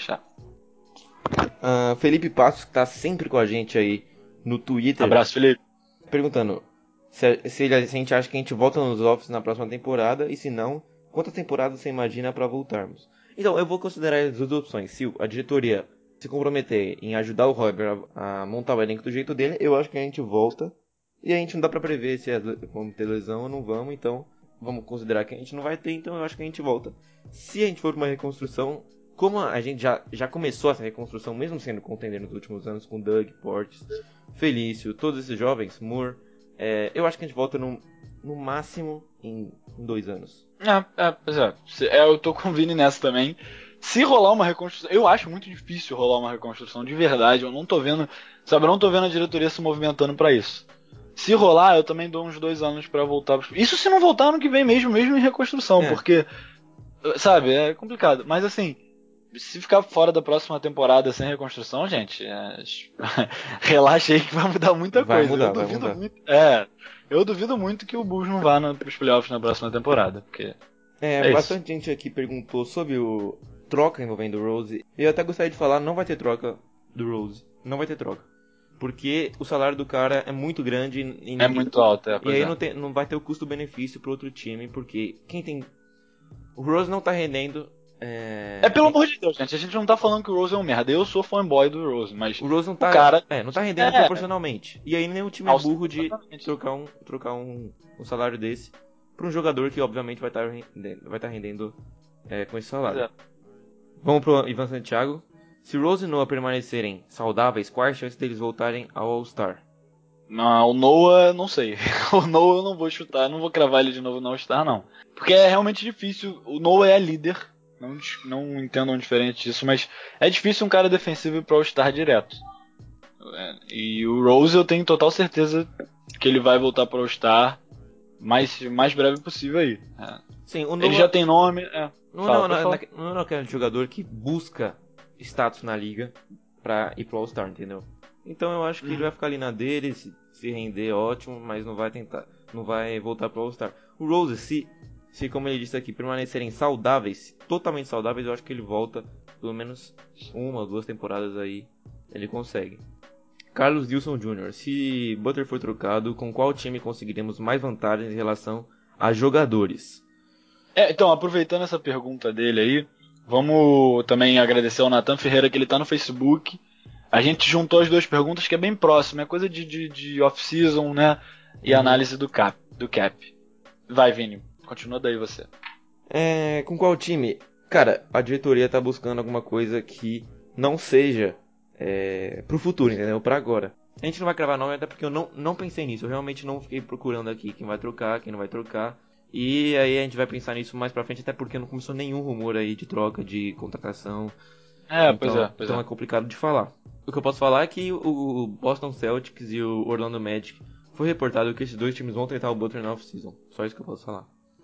Felipe Passos, que tá sempre com a gente aí no Twitter, Abraço, Felipe. perguntando se a gente acha que a gente volta nos offs na próxima temporada, e se não, quantas temporadas você imagina para voltarmos? Então, eu vou considerar as duas opções. Se a diretoria se comprometer em ajudar o Roger a montar o elenco do jeito dele, eu acho que a gente volta. E a gente não dá pra prever se vamos ter lesão ou não vamos, então vamos considerar que a gente não vai ter, então eu acho que a gente volta. Se a gente for uma reconstrução, como a gente já começou essa reconstrução, mesmo sendo contender nos últimos anos, com Doug, Portes, Felício, todos esses jovens, Moore, eu acho que a gente volta no máximo em 2 anos. Pois é. Eu tô com o Vini nessa também. Se rolar uma reconstrução, eu acho muito difícil rolar uma reconstrução de verdade. Eu não tô vendo, sabe, eu não tô vendo a diretoria se movimentando pra isso. Se rolar, eu também dou uns 2 anos pra voltar. Isso se não voltar ano que vem mesmo em reconstrução, porque, sabe, é complicado. Mas assim, se ficar fora da próxima temporada sem reconstrução, gente, relaxa aí que vai mudar muita coisa. Mudar, eu duvido vai mudar. muito. Eu duvido muito que o Bulls não vá pros playoffs na próxima temporada, porque bastante gente aqui perguntou sobre o troca envolvendo o Rose. Eu até gostaria de falar, não vai ter troca do Rose. Não vai ter troca. Porque o salário do cara é muito grande e é muito alto. E aí não vai ter o custo-benefício pro outro time, porque quem tem... O Rose não tá rendendo... pelo amor de Deus, gente, a gente não tá falando que o Rose é um merda. Eu sou fanboy do Rose, mas o Rose não tá, não tá rendendo proporcionalmente. E aí nem o time é burro de trocar um salário desse pra um jogador que obviamente vai estar rendendo com esse salário. Vamos pro Ivan Santiago. Se Rose e Noah permanecerem saudáveis, qual a chance deles voltarem ao All-Star? Não, o Noah, não sei. O Noah eu não vou chutar, não vou cravar ele de novo no All-Star, não. Porque é realmente difícil. O Noah é líder. Não entendam diferente disso, mas é difícil um cara defensivo ir pro All-Star direto. E o Rose eu tenho total certeza que ele vai voltar pro All-Star mais breve possível aí. Sim, o Noah... Ele já tem nome. Não é aquele jogador que busca status na liga pra ir pro All-Star, entendeu? Então eu acho que ele vai ficar ali na dele, se render, ótimo, mas não vai voltar pro All-Star. O Rose, se como ele disse aqui, permanecerem saudáveis, totalmente saudáveis, eu acho que ele volta pelo menos 1 ou 2 temporadas aí, ele consegue. Carlos Wilson Jr., se Butler for trocado, com qual time conseguiremos mais vantagens em relação a jogadores? Então, aproveitando essa pergunta dele aí, vamos também agradecer ao Nathan Ferreira, que ele tá no Facebook. A gente juntou as duas perguntas, que é bem próximo, é coisa de off-season, né? e análise do cap. Vai, Vini, continua daí você. Com qual time? Cara, a diretoria tá buscando alguma coisa que não seja pro futuro, entendeu? Pra agora. A gente não vai cravar nome, até porque eu não pensei nisso. Eu realmente não fiquei procurando aqui quem vai trocar, quem não vai trocar. E aí a gente vai pensar nisso mais pra frente, até porque não começou nenhum rumor aí de troca, de contratação. Então é complicado de falar. O que eu posso falar é que o Boston Celtics e o Orlando Magic foi reportado que esses dois times vão tentar o Butler na off-season. Só isso que eu posso falar.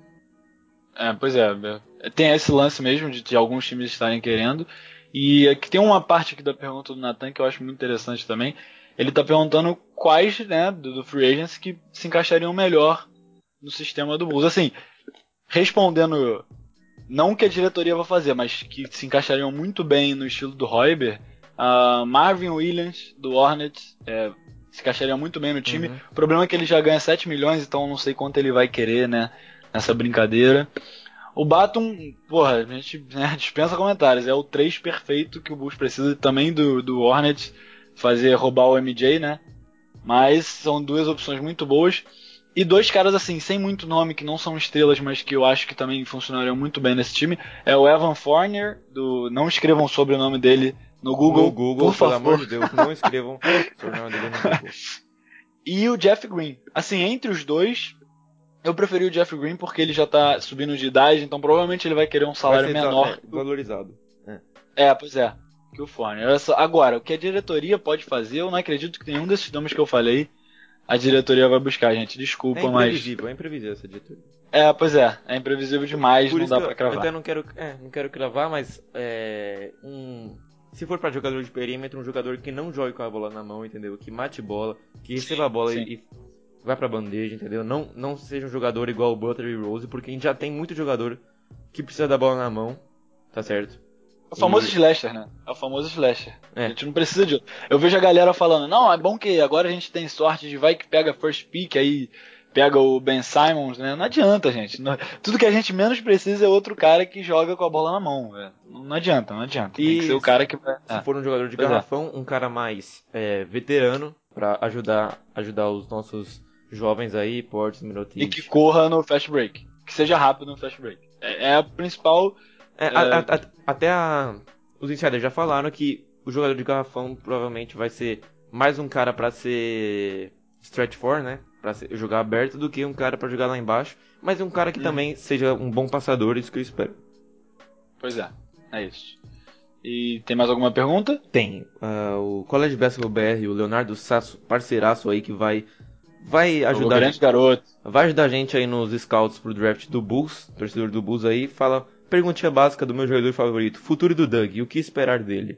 Tem esse lance mesmo de alguns times estarem querendo. E aqui tem uma parte aqui da pergunta do Nathan que eu acho muito interessante também. Ele tá perguntando quais, né, do Free Agents que se encaixariam melhor no sistema do Bulls. Assim, respondendo, não o que a diretoria vai fazer, mas que se encaixariam muito bem no estilo do Hoiberg, Marvin Williams, do Hornets, se encaixaria muito bem no time. O problema é que ele já ganha 7 milhões, então não sei quanto ele vai querer, né, nessa brincadeira. O Batum, porra, a gente dispensa comentários, é o 3 perfeito que o Bulls precisa também do Hornets fazer roubar o MJ, né? Mas são duas opções muito boas. E dois caras assim, sem muito nome, que não são estrelas, mas que eu acho que também funcionariam muito bem nesse time. É o Evan Fournier, não escrevam sobre o nome dele no Google. No Google, por pelo amor de Deus, não escrevam sobre o nome dele no Google. E o Jeff Green. Assim, entre os dois, eu preferi o Jeff Green porque ele já tá subindo de idade, então provavelmente ele vai querer um salário menor. Valorizado. Pois é. Que o Fournier. Agora, o que a diretoria pode fazer, eu não acredito que nenhum desses nomes que eu falei a diretoria vai buscar, gente. Desculpa, mas... É imprevisível essa diretoria. Pois é. É imprevisível demais, por não isso dá que pra cravar. Eu até não quero cravar, mas... Se for pra jogador de perímetro, um jogador que não jogue com a bola na mão, entendeu? Que mate bola, que receba a bola e vai pra bandeja, entendeu? Não seja um jogador igual o Butler e Rose, porque a gente já tem muito jogador que precisa da bola na mão, tá certo? É o famoso slasher, né? É o famoso slasher. A gente não precisa de outro. Eu vejo a galera falando, não, é bom que agora a gente tem sorte de vai que pega first pick, aí pega o Ben Simmons, né? Não adianta, gente. Tudo que a gente menos precisa é outro cara que joga com a bola na mão, velho. Não adianta. Tem que ser o cara que... Se for um jogador de garrafão, um cara mais veterano, pra ajudar os nossos jovens aí, Portis, Mirotic. E que corra no fast break. Que seja rápido no fast break. É a principal... Os insiders já falaram que o jogador de garrafão provavelmente vai ser mais um cara pra ser stretch four, né? Pra jogar aberto, do que um cara pra jogar lá embaixo. Mas um cara que também seja um bom passador, isso que eu espero. Pois é isso. E tem mais alguma pergunta? Tem. O College Basketball BR, o Leonardo Sasso, parceiraço aí, que vai ajudar. O grande garoto. Vai ajudar a gente aí nos scouts pro draft do Bulls, torcedor do Bulls aí, fala... Perguntinha básica do meu jogador favorito. Futuro do Doug. E o que esperar dele?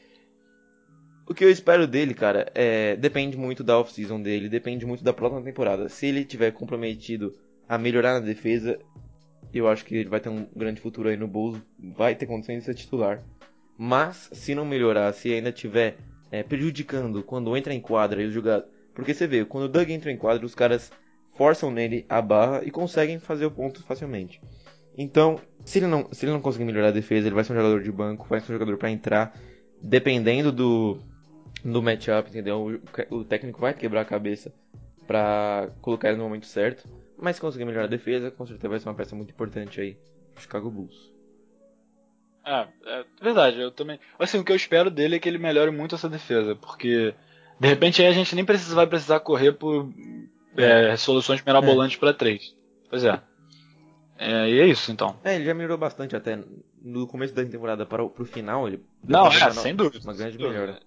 O que eu espero dele, cara, depende muito da off-season dele. Depende muito da próxima temporada. Se ele tiver comprometido a melhorar na defesa, eu acho que ele vai ter um grande futuro aí no Bulls. Vai ter condições de ser titular. Mas, se não melhorar, se ainda tiver prejudicando quando entra em quadra e os jogadores... Porque você vê, quando o Doug entra em quadra, os caras forçam nele a barra e conseguem fazer o ponto facilmente. Então, se ele não conseguir melhorar a defesa, ele vai ser um jogador de banco, vai ser um jogador para entrar, dependendo do matchup, entendeu? O técnico vai quebrar a cabeça para colocar ele no momento certo, mas se conseguir melhorar a defesa, com certeza vai ser uma peça muito importante aí pro Chicago Bulls. É verdade, eu também... Assim, o que eu espero dele é que ele melhore muito essa defesa, porque de repente aí a gente nem vai precisar correr por soluções mirabolantes para 3. Pois é. E é isso, então. Ele já melhorou bastante até no começo da temporada pro final. Ele sem dúvida. Uma grande melhora.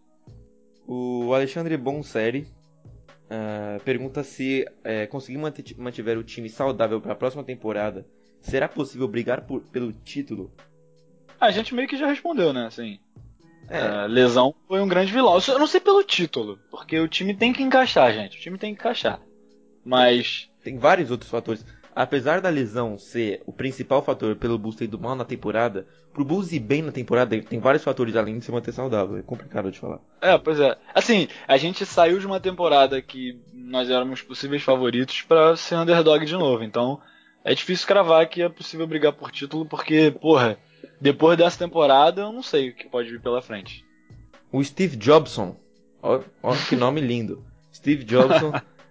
O Alexandre Bonseri pergunta se conseguir mantiver o time saudável para a próxima temporada, será possível brigar pelo título? A gente meio que já respondeu, né? Assim, lesão foi um grande vilão. Eu não sei pelo título, porque o time tem que encaixar, gente. O time tem que encaixar. Mas... Tem vários outros fatores. Apesar da lesão ser o principal fator pelo Bulls ter ido mal na temporada, pro Bulls ir bem na temporada tem vários fatores além de se manter saudável. É complicado de falar. Pois é. Assim, a gente saiu de uma temporada que nós éramos possíveis favoritos pra ser underdog de novo. Então, é difícil cravar que é possível brigar por título, porque, porra, depois dessa temporada eu não sei o que pode vir pela frente. O Steve Jobson, ó que nome lindo. Steve Jobson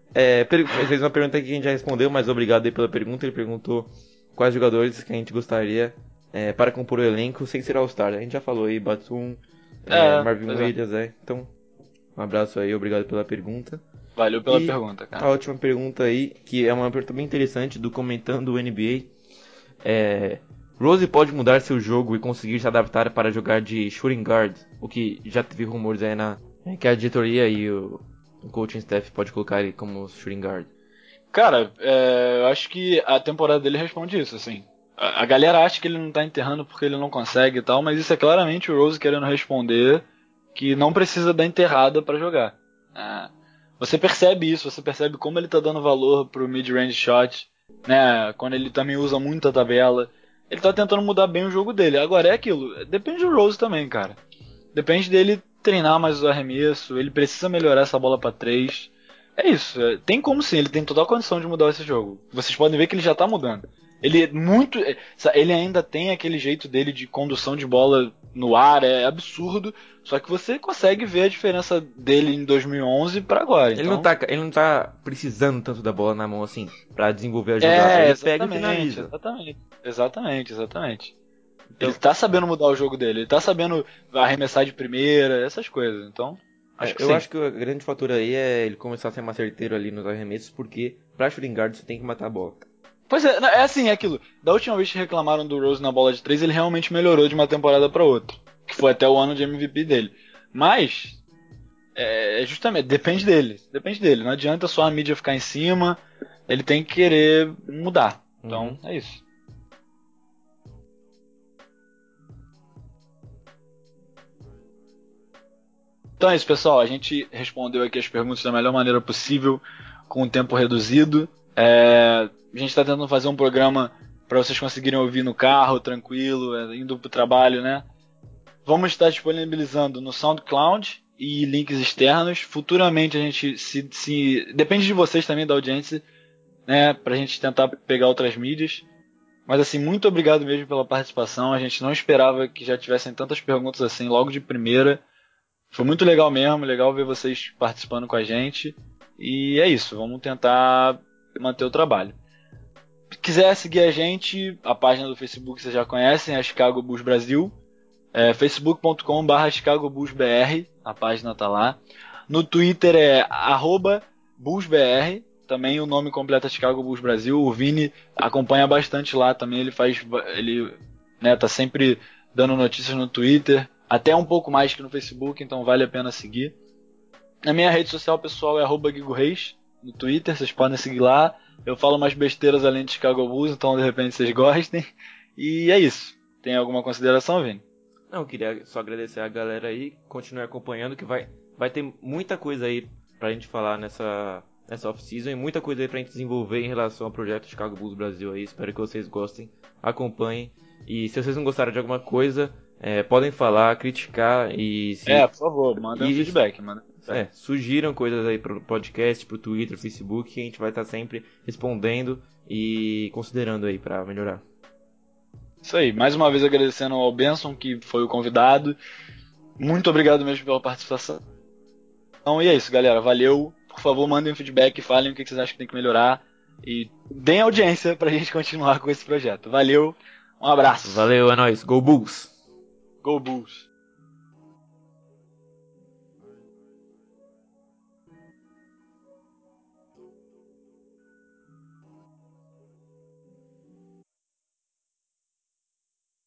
Ele fez uma pergunta que a gente já respondeu, mas obrigado aí pela pergunta. Ele perguntou quais jogadores que a gente gostaria para compor o elenco sem ser All-Star. A gente já falou aí, Batum, Marvin Williams, Então, um abraço aí, obrigado pela pergunta. Valeu pela pergunta, cara. A última pergunta aí, que é uma pergunta bem interessante do Comentando o NBA. Rose pode mudar seu jogo e conseguir se adaptar para jogar de shooting guard? O que já teve rumores aí que a diretoria e o coaching staff pode colocar ele como shooting guard. Cara, eu acho que a temporada dele responde isso, assim. A galera acha que ele não tá enterrando porque ele não consegue e tal, mas isso é claramente o Rose querendo responder que não precisa da enterrada pra jogar. Você percebe isso, você percebe como ele tá dando valor pro mid-range shot, né? Quando ele também usa muito a tabela. Ele tá tentando mudar bem o jogo dele. Agora é aquilo, depende do Rose também, cara. Depende dele treinar mais o arremesso, ele precisa melhorar essa bola pra 3. É isso, tem como sim, ele tem total condição de mudar esse jogo. Vocês podem ver que ele já tá mudando. Ele ainda tem aquele jeito dele de condução de bola no ar, é absurdo. Só que você consegue ver a diferença dele em 2011 pra agora. Ele Então, não tá precisando tanto da bola na mão assim, pra desenvolver a jogada. Ele pega e finaliza. Exatamente. Ele tá sabendo mudar o jogo dele, ele tá sabendo arremessar de primeira, essas coisas. Então, acho que sim. Acho que o grande fator aí é ele começar a ser mais certeiro ali nos arremessos, porque pra shooting guard você tem que matar a bola. Pois é assim, é aquilo. Da última vez que reclamaram do Rose na bola de 3, ele realmente melhorou de uma temporada pra outra. Que foi até o ano de MVP dele. Mas, justamente, depende dele. Não adianta só a mídia ficar em cima, ele tem que querer mudar. Então, é isso. Então é isso, pessoal. A gente respondeu aqui as perguntas da melhor maneira possível, com o tempo reduzido. A gente está tentando fazer um programa para vocês conseguirem ouvir no carro, tranquilo, indo para o trabalho, né? Vamos estar disponibilizando no SoundCloud e links externos. Futuramente a gente depende de vocês também, da audiência, né? Para a gente tentar pegar outras mídias. Mas assim, muito obrigado mesmo pela participação. A gente não esperava que já tivessem tantas perguntas assim logo de primeira. Foi muito legal mesmo, legal ver vocês participando com a gente. E é isso, vamos tentar manter o trabalho. Se quiser seguir a gente, a página do Facebook vocês já conhecem, é Chicago Bulls Brasil. facebook.com/ChicagoBullsBR, a página tá lá. No Twitter é @BullsBR, também o nome completo é Chicago Bulls Brasil. O Vini acompanha bastante lá também, ele tá sempre dando notícias no Twitter, até um pouco mais que no Facebook, então vale a pena seguir. A minha rede social pessoal é @GuigoReis no Twitter, vocês podem seguir lá. Eu falo umas besteiras além de Chicago Bulls, então de repente vocês gostem. E é isso. Tem alguma consideração, Vini? Não, eu queria só agradecer a galera aí, continuar acompanhando, que vai ter muita coisa aí pra gente falar nessa off-season e muita coisa aí pra gente desenvolver em relação ao projeto Chicago Bulls Brasil aí. Espero que vocês gostem, acompanhem. E se vocês não gostaram de alguma coisa, podem falar, criticar e... por favor, mandem um feedback, mano. Sugiram coisas aí pro podcast, pro Twitter, Facebook, que a gente vai estar sempre respondendo e considerando aí pra melhorar. Isso aí, mais uma vez agradecendo ao Benson, que foi o convidado. Muito obrigado mesmo pela participação. Então, e é isso, galera. Valeu. Por favor, mandem um feedback, falem o que vocês acham que tem que melhorar. E deem audiência pra gente continuar com esse projeto. Valeu, um abraço. Valeu, é nóis. Go Bulls! Go Bulls!